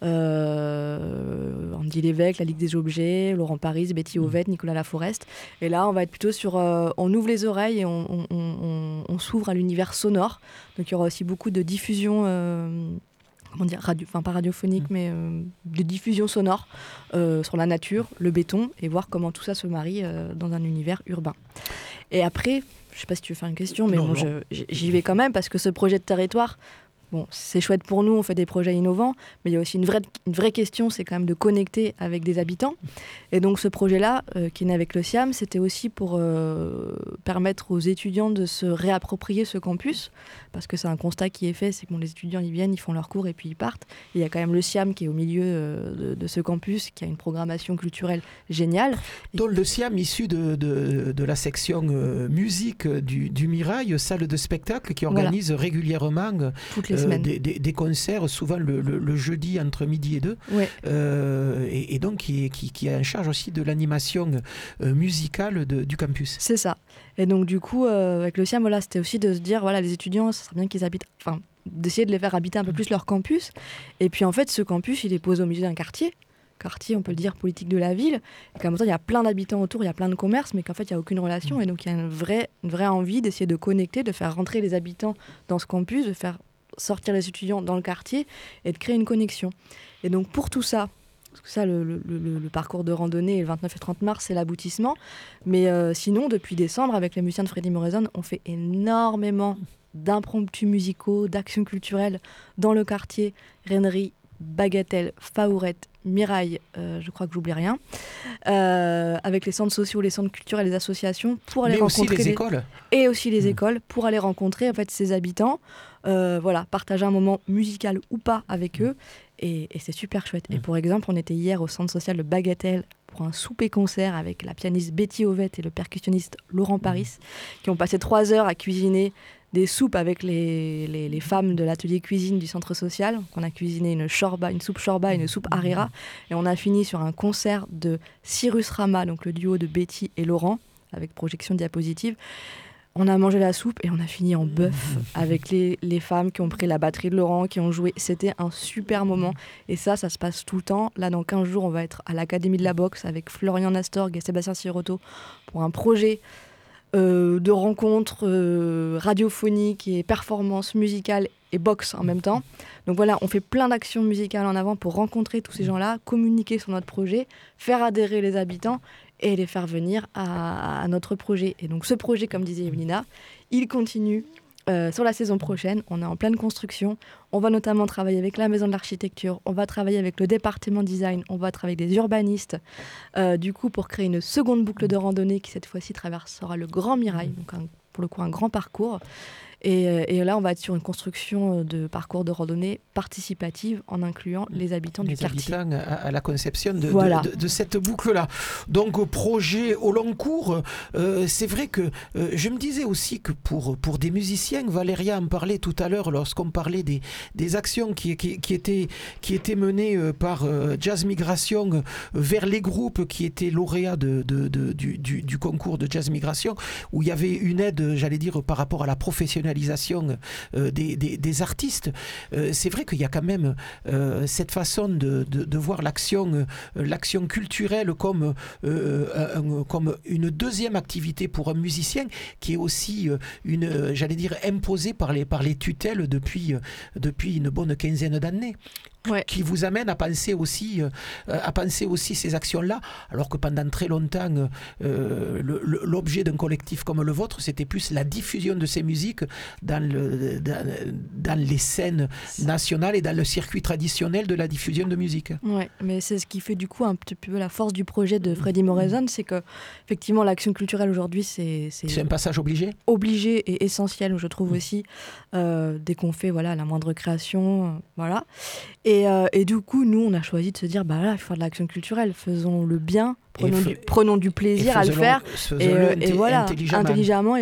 Andy Lévesque, La Ligue des Objets, Laurent Paris, Betty Ovette, Nicolas Laforest. Et là, on va être plutôt sur... on ouvre les oreilles et on s'ouvre à l'univers sonore. Donc il y aura aussi beaucoup de diffusion... pas radiophonique, mais de diffusion sonore sur la nature, le béton, et voir comment tout ça se marie dans un univers urbain. Et après, je ne sais pas si tu veux faire une question, mais j'y vais quand même, parce que ce projet de territoire, bon, c'est chouette pour nous, on fait des projets innovants, mais il y a aussi une vraie question, c'est quand même de connecter avec des habitants. Et donc ce projet-là, qui est né avec le SIAM, c'était aussi pour permettre aux étudiants de se réapproprier ce campus, parce que c'est un constat qui est fait, c'est que les étudiants, ils viennent, ils font leurs cours et puis ils partent. Et il y a quand même le SIAM qui est au milieu de ce campus, qui a une programmation culturelle géniale. Donc le SIAM issu de la section musique du Mirail, salle de spectacle, qui organise régulièrement toutes les semaines des concerts, souvent le jeudi entre midi et 2, et donc qui est en charge aussi de l'animation musicale du campus. C'est ça. Et donc du coup, avec le SIAM, voilà, c'était aussi de se dire, voilà, les étudiants, ça serait bien qu'ils habitent, d'essayer de les faire habiter un peu plus leur campus. Et puis en fait, ce campus, il est posé au milieu d'un quartier, on peut le dire, politique de la ville. Et qu'en même temps, il y a plein d'habitants autour, il y a plein de commerces, mais qu'en fait, il n'y a aucune relation. Et donc, il y a une vraie envie d'essayer de connecter, de faire rentrer les habitants dans ce campus, de faire sortir les étudiants dans le quartier et de créer une connexion. Et donc, pour tout ça, parce que ça, le parcours de randonnée, le 29 et 30 mars, c'est l'aboutissement. Mais sinon, depuis décembre, avec les musiciens de Freddy Moraison, on fait énormément d'impromptus musicaux, d'actions culturelles dans le quartier, Rennery, Bagatelle, Faourette, Mirail, je crois que j'oublie rien, avec les centres sociaux, les centres culturels, les associations, pour aller rencontrer aussi les écoles. Et aussi les écoles, pour aller rencontrer en fait ces habitants, partager un moment musical ou pas avec eux, et c'est super chouette. Et pour exemple, on était hier au centre social de Bagatelle pour un souper-concert avec la pianiste Betty Ovette et le percussionniste Laurent Paris, qui ont passé 3 heures à cuisiner des soupes avec les femmes de l'atelier cuisine du centre social. On a cuisiné une soupe shorba et une soupe harira. Et on a fini sur un concert de Cyrus Rama, donc le duo de Betty et Laurent, avec projection diapositive. On a mangé la soupe et on a fini en bœuf avec les femmes qui ont pris la batterie de Laurent, qui ont joué. C'était un super moment. Et ça se passe tout le temps. Là, dans 15 jours, on va être à l'Académie de la boxe avec Florian Nastorg et Sébastien Sirotto pour un projet de rencontres radiophoniques et performances musicales et boxe en même temps. Donc voilà, on fait plein d'actions musicales en avant pour rencontrer tous ces gens-là, communiquer sur notre projet, faire adhérer les habitants et les faire venir à notre projet. Et donc ce projet, comme disait Evelina, il continue sur la saison prochaine. On est en pleine construction. On va notamment travailler avec la Maison de l'Architecture, on va travailler avec le département design, on va travailler avec des urbanistes, du coup pour créer une seconde boucle de randonnée qui cette fois-ci traversera le Grand Mirail, donc pour le coup un grand parcours. Et là, on va être sur une construction de parcours de randonnée participative en incluant les habitants du quartier. Les habitants à la conception de cette boucle-là. Donc, projet au long cours, c'est vrai que je me disais aussi que pour des musiciens, Valéria en parlait tout à l'heure lorsqu'on parlait des actions qui étaient menées par Jazz Migration vers les groupes qui étaient lauréats du concours de Jazz Migration, où il y avait une aide, j'allais dire, par rapport à la professionnalisation des artistes. C'est vrai qu'il y a quand même cette façon de voir l'action culturelle comme une deuxième activité pour un musicien qui est aussi j'allais dire, imposée par les tutelles depuis une bonne quinzaine d'années. Ouais. Qui vous amène à penser aussi ces actions-là, alors que pendant très longtemps, l'objet d'un collectif comme le vôtre, c'était plus la diffusion de ces musiques dans les scènes nationales et dans le circuit traditionnel de la diffusion de musique. Ouais, mais c'est ce qui fait du coup un petit peu la force du projet de Freddy Moraison, c'est que effectivement l'action culturelle aujourd'hui, c'est un passage obligé. Obligé et essentiel, je trouve aussi, dès qu'on fait la moindre création, voilà. Et du coup, nous, on a choisi de se dire, il faut faire de l'action culturelle, faisons le bien, prenons du plaisir à le faire, et voilà, intelligemment et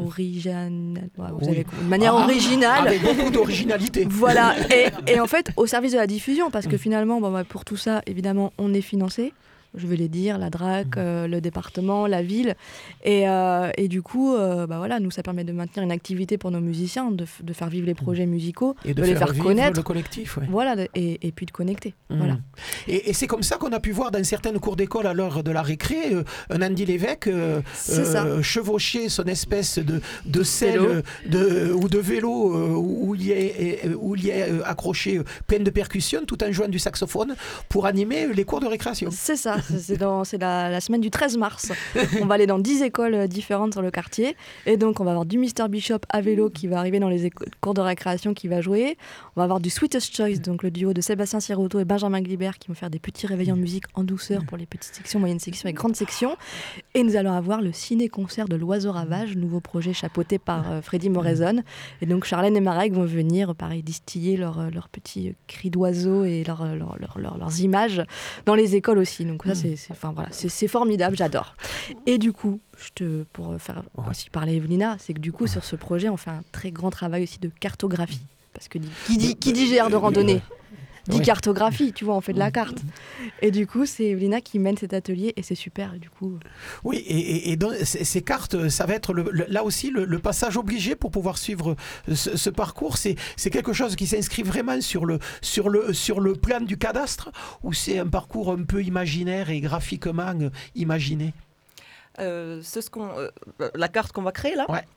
de manière originale. Avec beaucoup d'originalité. Voilà, et en fait, au service de la diffusion, parce que finalement, pour tout ça, évidemment, on est financé. Je vais les dire, la DRAC, le département, la ville. Et du coup, nous, ça permet de maintenir une activité pour nos musiciens, de faire vivre les projets musicaux, et de les faire connaître. Le collectif, ouais. Voilà, et puis de connecter. Voilà. Et c'est comme ça qu'on a pu voir dans certaines cours d'école à l'heure de la récré, un Andy Lévesque chevaucher son espèce de selle ou de vélo où il y est accroché plein de percussions tout en jouant du saxophone pour animer les cours de récréation. C'est ça. C'est la semaine du 13 mars. On va aller dans 10 écoles différentes sur le quartier. Et donc, on va avoir du Mr. Bishop à vélo qui va arriver dans les cours de récréation qui va jouer. On va avoir du Sweetest Choice, donc le duo de Sébastien Sirotto et Benjamin Glibert qui vont faire des petits réveils en musique en douceur pour les petites sections, moyennes sections et grandes sections. Et nous allons avoir le ciné-concert de l'Oiseau Ravage, nouveau projet chapeauté par Freddy Moraison. Et donc, Charlène et Marek vont venir, pareil, distiller leurs petits cris d'oiseaux et leurs images dans les écoles aussi. Donc c'est formidable, j'adore. Et du coup, pour faire aussi parler Evelina, c'est que du coup, sur ce projet, on fait un très grand travail aussi de cartographie. Parce que qui dit GR de randonnée dit cartographie, tu vois, on fait de la carte. Et du coup, c'est Evelina qui mène cet atelier et c'est super. Et du coup... Oui, et donc, ces cartes, ça va être là aussi le passage obligé pour pouvoir suivre ce parcours. C'est quelque chose qui s'inscrit vraiment sur le plan du cadastre, ou c'est un parcours un peu imaginaire et graphiquement imaginé? La carte qu'on va créer là. Ouais.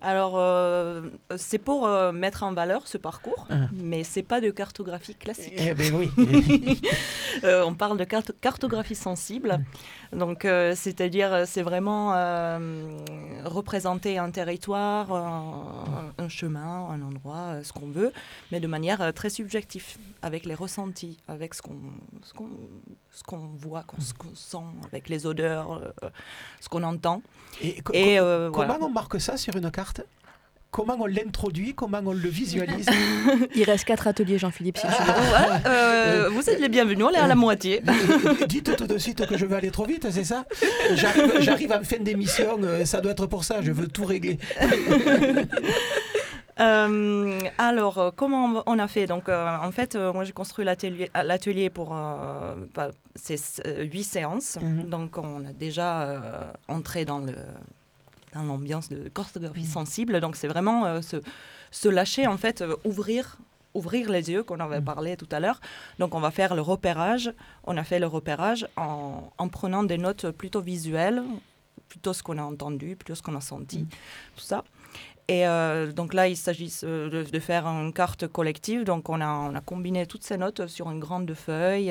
Alors, c'est pour mettre en valeur ce parcours, mais c'est pas de cartographie classique. Eh ben oui. On parle de cartographie sensible. Donc, c'est-à-dire, c'est vraiment représenter un territoire, un chemin, un endroit, ce qu'on veut, mais de manière très subjective, avec les ressentis, avec ce qu'on voit, ce qu'on sent, avec les odeurs, ce qu'on entend. Et voilà. Comment on marque ça sur une carte ? Comment on l'introduit ? Comment on le visualise ? Il reste 4 ateliers, Jean-Philippe, si tu veux. Vous êtes les bienvenus, on est à la moitié. Dites tout de suite que je vais aller trop vite, c'est ça ? J'arrive en fin d'émission, ça doit être pour ça, je veux tout régler. Alors, comment on a fait ? Donc, en fait, moi, j'ai construit l'atelier pour ces 8 séances. Donc, on a déjà entré dans l'ambiance de cartographie sensible. Donc, c'est vraiment se lâcher, en fait, ouvrir les yeux, qu'on avait parlé tout à l'heure. Donc, on va faire le repérage. On a fait le repérage en prenant des notes plutôt visuelles, plutôt ce qu'on a entendu, plutôt ce qu'on a senti, tout ça. Et donc là, il s'agit de faire une carte collective. Donc, on a combiné toutes ces notes sur une grande feuille.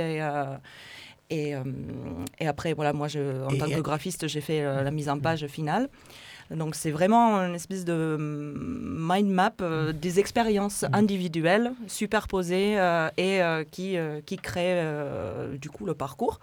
Et après, voilà, moi, en tant que graphiste, j'ai fait la mise en page finale. Donc, c'est vraiment une espèce de mind map des expériences individuelles superposées et qui créent du coup le parcours.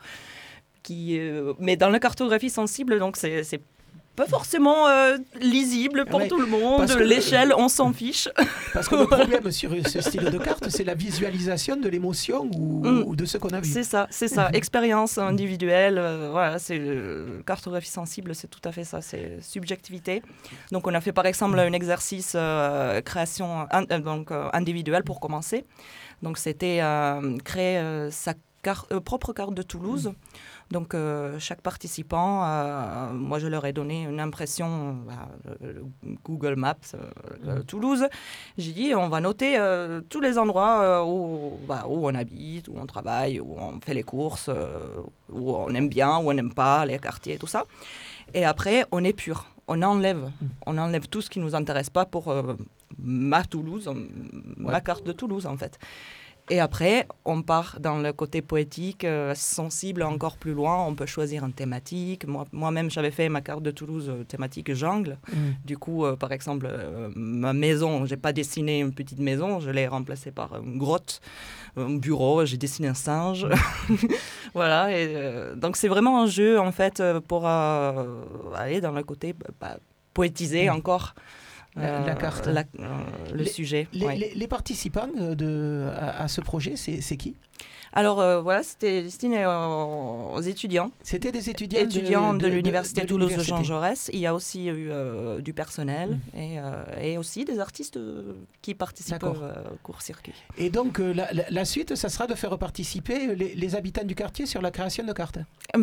Mais dans la cartographie sensible, donc c'est pas forcément lisible pour tout le monde. L'échelle, on s'en fiche. Parce que le problème sur ce style de carte, c'est la visualisation de l'émotion ou de ce qu'on a vu. C'est ça. Expérience individuelle. Voilà, c'est cartographie sensible, c'est tout à fait ça. C'est subjectivité. Donc, on a fait par exemple un exercice création individuelle pour commencer. Donc, c'était créer sa propre carte de Toulouse. Donc, chaque participant, moi, je leur ai donné une impression Google Maps Toulouse. J'ai dit, on va noter tous les endroits où on habite, où on travaille, où on fait les courses, où on aime bien, où on n'aime pas, les quartiers, tout ça. Et après, on épure, on enlève tout ce qui ne nous intéresse pas pour ma Toulouse, ma carte de Toulouse, en fait. Et après, on part dans le côté poétique, sensible encore plus loin. On peut choisir une thématique. Moi-même, j'avais fait ma carte de Toulouse thématique jungle. Du coup, par exemple, ma maison, je n'ai pas dessiné une petite maison. Je l'ai remplacée par une grotte, un bureau. J'ai dessiné un singe. Voilà. Et, donc, c'est vraiment un jeu, en fait, pour aller dans le côté poétisé encore. La carte. Le sujet. Les participants à ce projet, c'est qui ? Alors voilà, c'était destiné aux étudiants. C'était des étudiants de l'université Toulouse Jean Jaurès. Il y a aussi eu du personnel et aussi des artistes qui participent au court-circuit. Et donc la suite, ça sera de faire participer les habitants du quartier sur la création de cartes.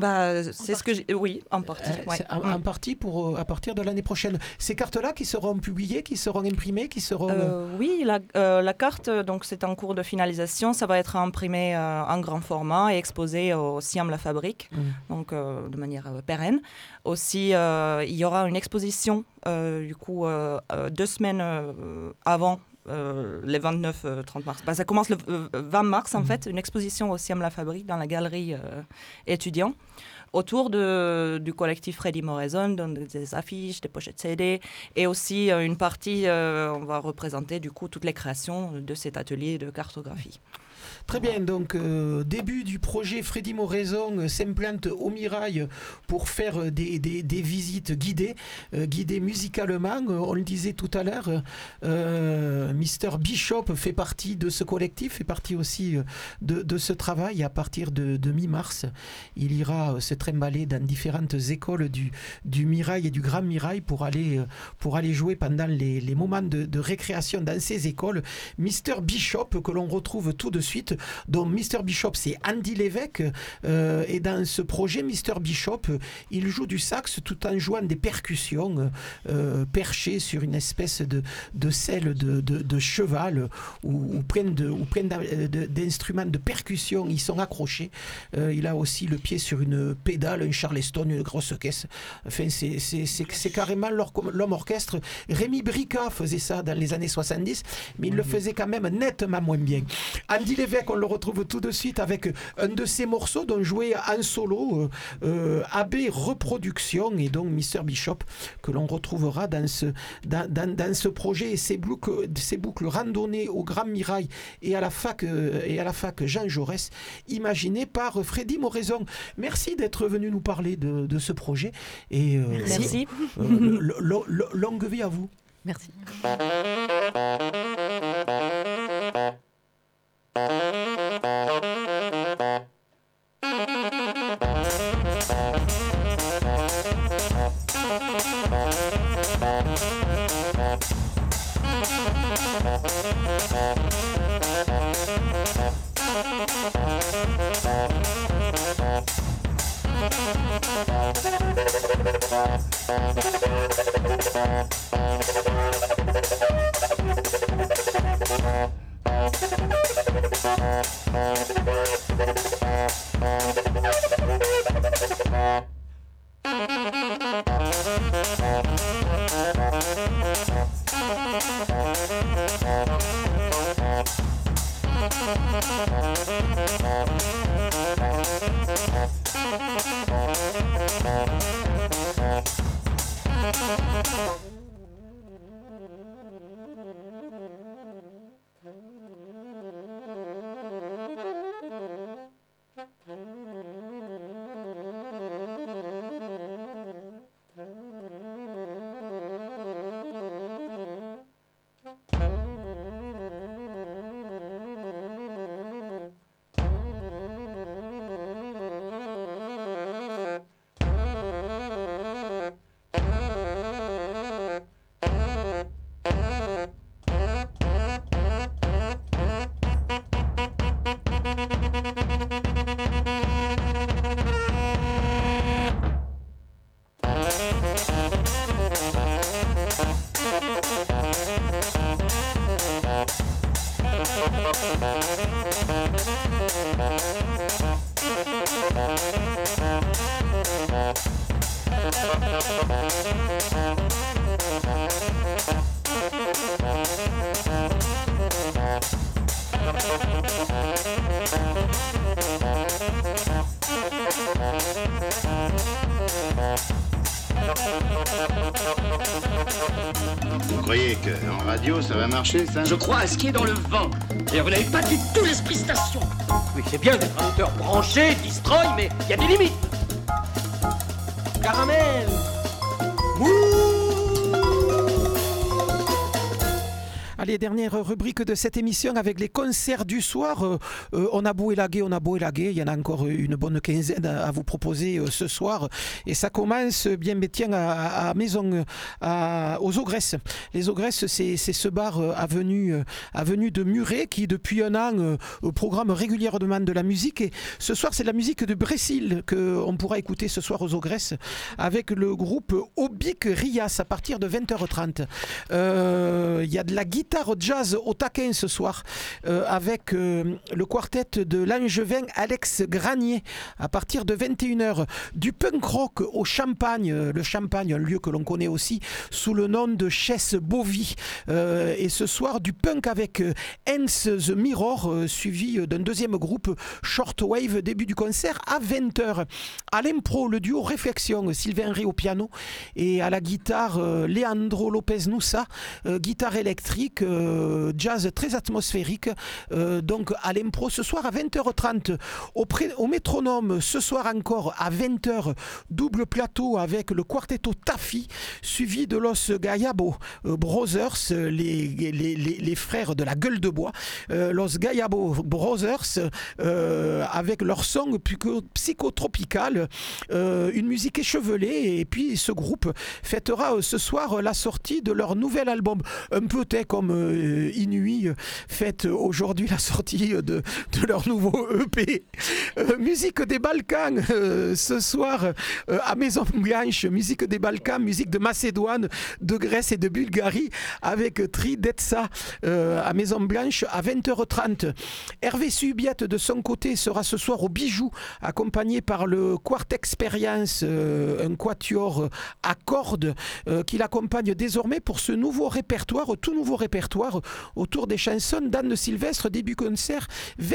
Oui, en partie. Ouais. En partie à partir de l'année prochaine. Ces cartes-là qui seront publiées, qui seront imprimées, qui seront... Oui, la carte, donc c'est en cours de finalisation. Ça va être imprimé en grand format et exposé au Siam La Fabrique, donc de manière pérenne. Aussi, il y aura une exposition, du coup, 2 semaines avant les 29-30 mars. Ça commence le 20 mars, en fait, une exposition au Siam La Fabrique dans la galerie étudiant, autour du collectif Freddy Moraison, des affiches, des pochettes CD, et aussi une partie, on va représenter du coup toutes les créations de cet atelier de cartographie. Très bien, donc début du projet Freddy Moraison s'implante au Mirail pour faire des visites guidées musicalement. On le disait tout à l'heure, Mr Bishop fait partie de ce collectif, fait partie aussi de ce travail. À partir de mi-mars, il ira se trimballer dans différentes écoles du Mirail et du Grand Mirail pour aller jouer pendant les moments de récréation dans ces écoles. Mr Bishop, que l'on retrouve tout de suite. Donc Mr Bishop, c'est Andy Lévesque, et dans ce projet Mr Bishop, il joue du sax tout en jouant des percussions perchées sur une espèce de selle de cheval ou plein d'instruments de percussion, ils sont accrochés. Il a aussi le pied sur une pédales, un charleston, une grosse caisse. Enfin, c'est carrément l'homme orchestre. Rémi Brica faisait ça dans les années 70, mais il le faisait quand même nettement moins bien. Andy Lévesque, on le retrouve tout de suite avec un de ses morceaux dont jouait en solo AB Reproduction et donc Mr. Bishop, que l'on retrouvera dans ce projet et ces boucles randonnées au Grand Mirail et à la fac Jean Jaurès, imaginé par Freddy Moraison. Merci d'être venu nous parler de ce projet et merci. Longue vie à vous. Merci. Vous croyez qu'en radio, ça va marcher, ça? Je crois à ce qui est dans le vent. Et vous n'avez pas du tout l'esprit station. Oui, c'est bien d'être un auteur branché, destroy, mais il y a des limites. Caramel. Allez, dernière rubrique de cette émission avec les concerts du soir. On a beau élaguer, il y en a encore une bonne quinzaine à vous proposer ce soir. Et ça commence bien tiens à Maison, aux Ogresses. Les Ogresses, c'est ce bar avenue de Muret qui depuis un an programme régulièrement de la musique. Et ce soir, c'est de la musique de Brésil qu'on pourra écouter ce soir aux Ogresses avec le groupe Obic Rias à partir de 20h30. Il y a de la guitare jazz au taquin ce soir avec le quartet de l'Angevin Alex Granier à partir de 21h. Du punk rock au Champagne, le Champagne, un lieu que l'on connaît aussi sous le nom de Chess Bovy. Et ce soir, du punk avec Hence the Mirror, suivi d'un deuxième groupe Shortwave, début du concert à 20h. À l'impro, le duo Réflexion, Sylvain Ré au piano et à la guitare Leandro Lopez Noussa, guitare électrique, jazz très atmosphérique, donc à l'impro ce soir à 20h30 au métronome. Ce soir encore à 20h, double plateau avec le quartetto Taffy suivi de Los Gayabo Brothers, les frères de la gueule de bois, Los Gayabo Brothers, avec leur son psychotropical, une musique échevelée. Et puis ce groupe fêtera ce soir la sortie de leur nouvel album, un peu comme Inuit fête aujourd'hui la sortie de leur nouveau EP. Musique des Balkans, ce soir à Maison Blanche, musique des Balkans, musique de Macédoine, de Grèce et de Bulgarie, avec Tridetsa à Maison Blanche à 20h30. Hervé Subiette de son côté sera ce soir au Bijou, accompagné par le Quart Experience, un quatuor à cordes qui l'accompagne désormais pour ce nouveau répertoire, tout nouveau répertoire autour des chansons d'Anne Sylvestre. Début concert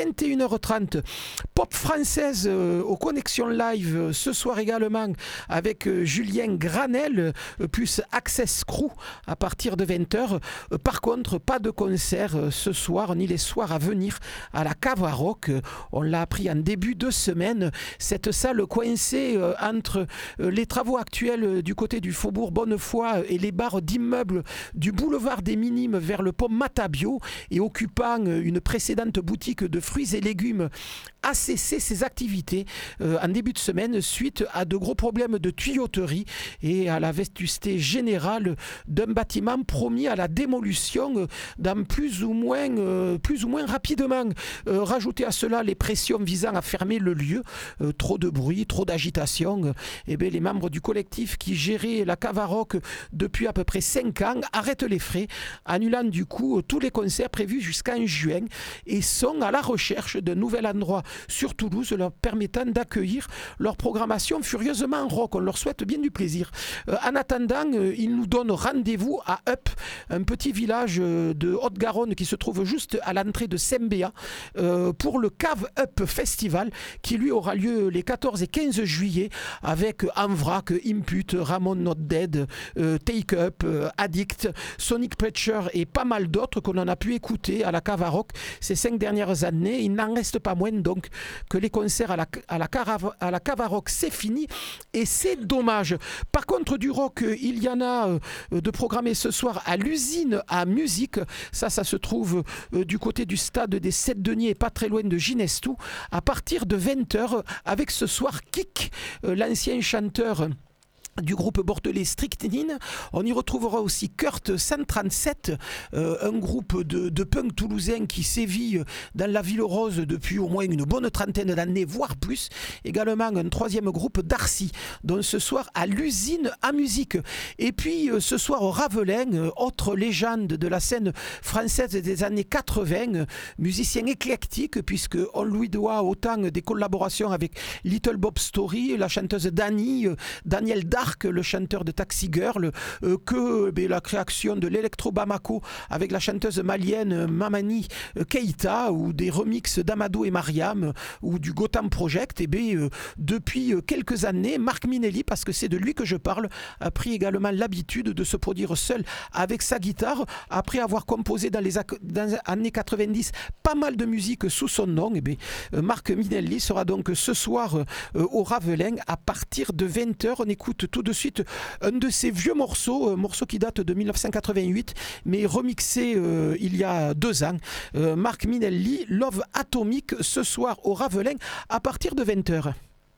21h30. Pop française aux connexions live ce soir également avec Julien Granel plus Access Crew à partir de 20h. Par contre, pas de concert ce soir ni les soirs à venir à la Cave à Rock. On l'a appris en début de semaine. Cette salle coincée entre les travaux actuels du côté du faubourg Bonnefoy et les barres d'immeubles du boulevard des Minimes vers le pont Matabio et occupant une précédente boutique de fruits et légumes a cessé ses activités en début de semaine suite à de gros problèmes de tuyauterie et à la vétusté générale d'un bâtiment promis à la démolition dans plus ou moins rapidement. Rajouter à cela les pressions visant à fermer le lieu, trop de bruit, trop d'agitation, et bien les membres du collectif qui géraient la Cave à Rock depuis à peu près 5 ans arrêtent les frais, annulant du coup tous les concerts prévus jusqu'en juin et sont à la recherche d'un nouvel endroit sur Toulouse leur permettant d'accueillir leur programmation furieusement rock. On leur souhaite bien du plaisir. En attendant, ils nous donnent rendez-vous à Up, un petit village de Haute-Garonne qui se trouve juste à l'entrée de Sembéa pour le Cave Up Festival qui lui aura lieu les 14 et 15 juillet avec Envrac, Impute, Ramon Not Dead, Take Up, Addict, Sonic Preacher et pas mal d'autres qu'on en a pu écouter à la Cave à Rock ces 5 dernières années. Il n'en reste pas moins donc que les concerts à la Cave à Rock c'est fini et c'est dommage. Par contre du rock il y en a de programmé ce soir à l'usine à musique. Ça se trouve du côté du stade des 7 Deniers et pas très loin de Ginestou à partir de 20h avec ce soir Kik, l'ancien chanteur du groupe bordelais Strychnine. On y retrouvera aussi Kurt 137, un groupe de punk toulousain qui sévit dans la Ville Rose depuis au moins une bonne trentaine d'années, voire plus. Également un troisième groupe Darcy, dont ce soir à l'usine à musique. Et puis ce soir au Ravelin, autre légende de la scène française des années 80, musicien éclectique puisqu'on lui doit autant des collaborations avec Little Bob Story, la chanteuse Daniel Dark, le chanteur de Taxi Girl, que la création de l'Electro Bamako avec la chanteuse malienne Mamani Keita, ou des remixes d'Amadou et Mariam, ou du Gotham Project. Et depuis quelques années, Marc Minelli, parce que c'est de lui que je parle, a pris également l'habitude de se produire seul avec sa guitare, après avoir composé dans les années 90 pas mal de musique sous son nom. Marc Minelli sera donc ce soir au Ravelin à partir de 20h. On écoute tout de suite un de ces vieux morceaux qui date de 1988 mais remixé il y a 2 ans. Marc Minelli, Love Atomic, ce soir au Ravelin à partir de 20h.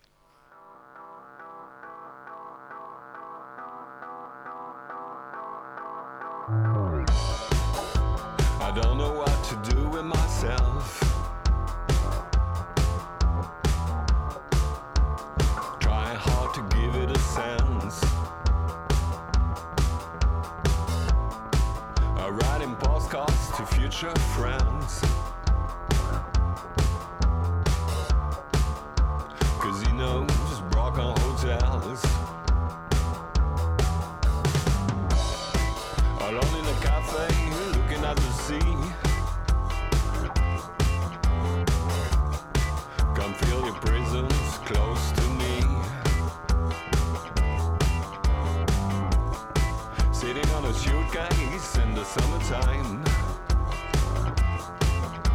I don't know what to do with myself. Trying hard to give it a sense. Writing postcards to future friends. Casinos, broke on hotels. Alone in a cafe, looking at the sea. Come feel your prisons close to me. Sitting on a suitcase in the summertime.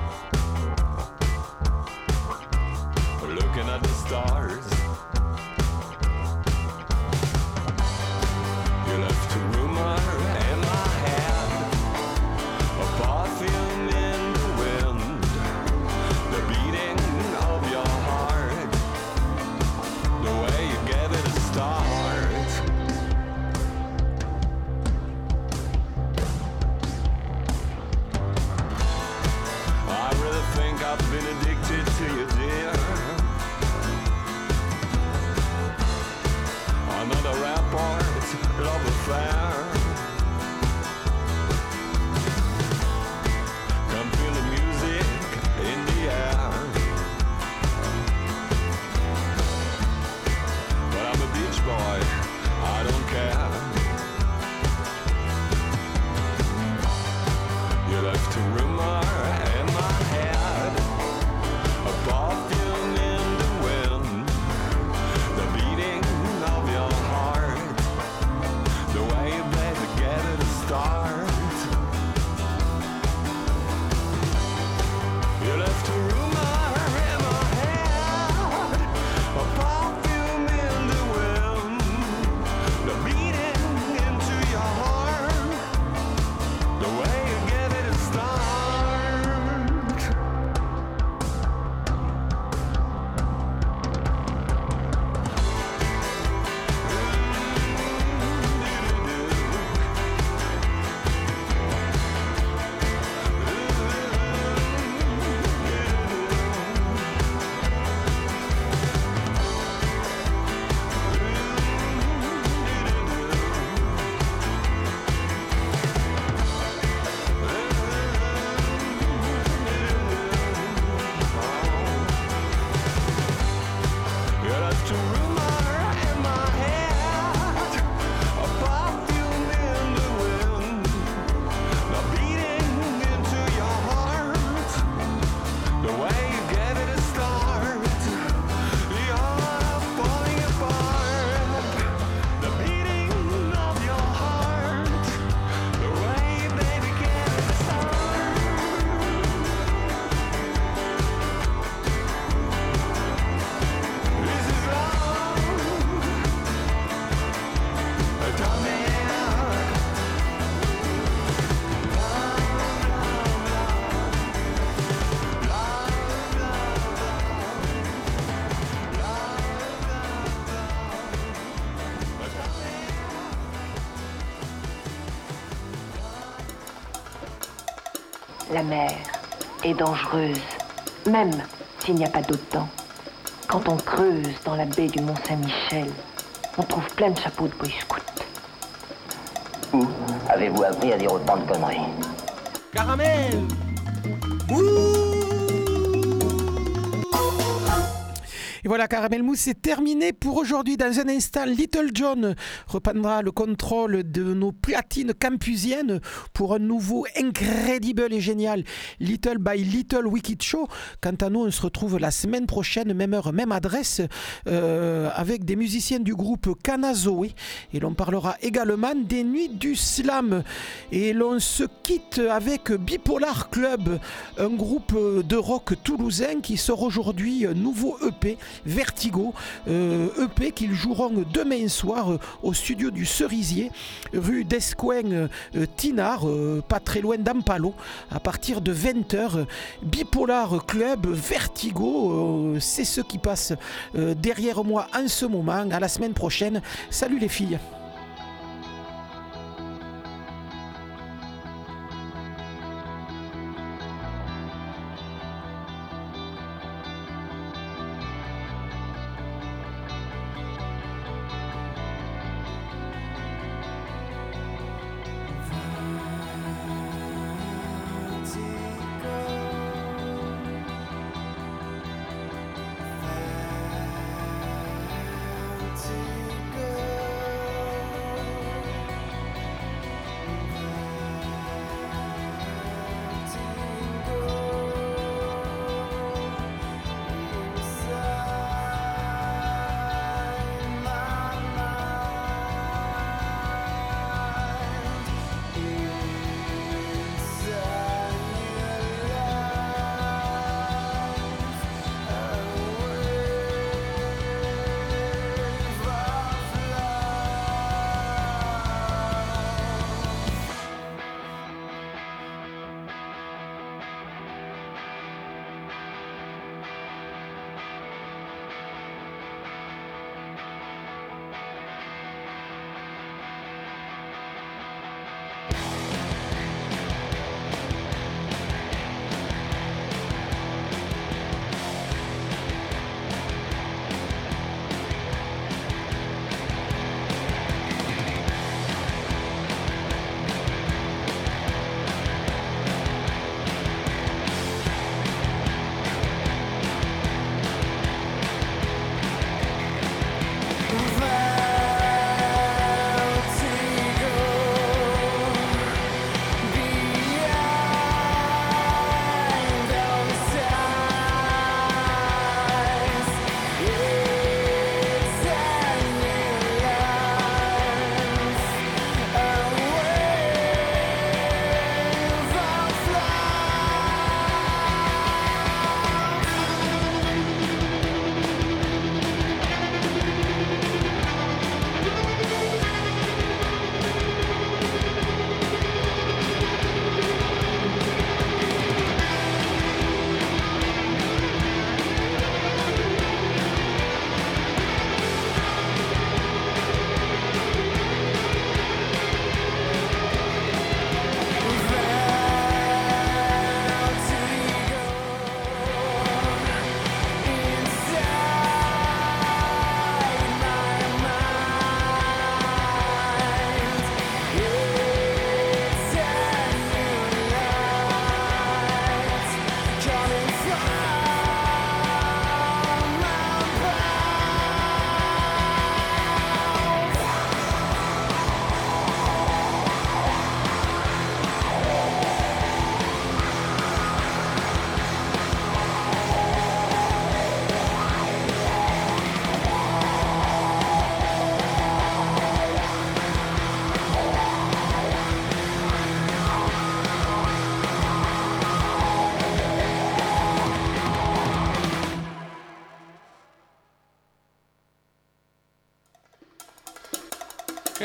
I've been addicted to you, dear. Another airport love affair. Can feel the music in the air. But I'm a beach boy, I don't care. You left a rumor in my head, a perfume in the wind, the beating of your heart, the way you play to get it to start. You left a rumor in my head, a perfume in the wind, the beating into your heart, the way you get it to start. You left a rumor in my head, a perfume in the wind, the beating into your heart, the way you get it to start. You're falling apart, the beating of your heart, the way you baby get it to start. This is love. Tell me La mer est dangereuse, même s'il n'y a pas d'eau dedans. Quand on creuse dans la baie du Mont-Saint-Michel, on trouve plein de chapeaux de boy scout. Où avez-vous appris à dire autant de conneries? Caramel. Et voilà, Caramel Mousse, c'est terminé pour aujourd'hui. Dans un instant, Little John reprendra le contrôle de nos platines campusiennes pour un nouveau incredible et génial Little by Little Wicked Show. Quant à nous, on se retrouve la semaine prochaine, même heure, même adresse, avec des musiciens du groupe Kanazoe. Et l'on parlera également des Nuits du Slam. Et l'on se quitte avec Bipolar Club, un groupe de rock toulousain qui sort aujourd'hui un nouveau EP, Vertigo, EP qu'ils joueront demain soir au studio du Cerisier, rue d'Escoing Tinard, pas très loin d'Ampalo, à partir de 20h. Bipolar Club, Vertigo, c'est ce qui passe derrière moi en ce moment. À la semaine prochaine. Salut les filles.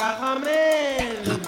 caramel.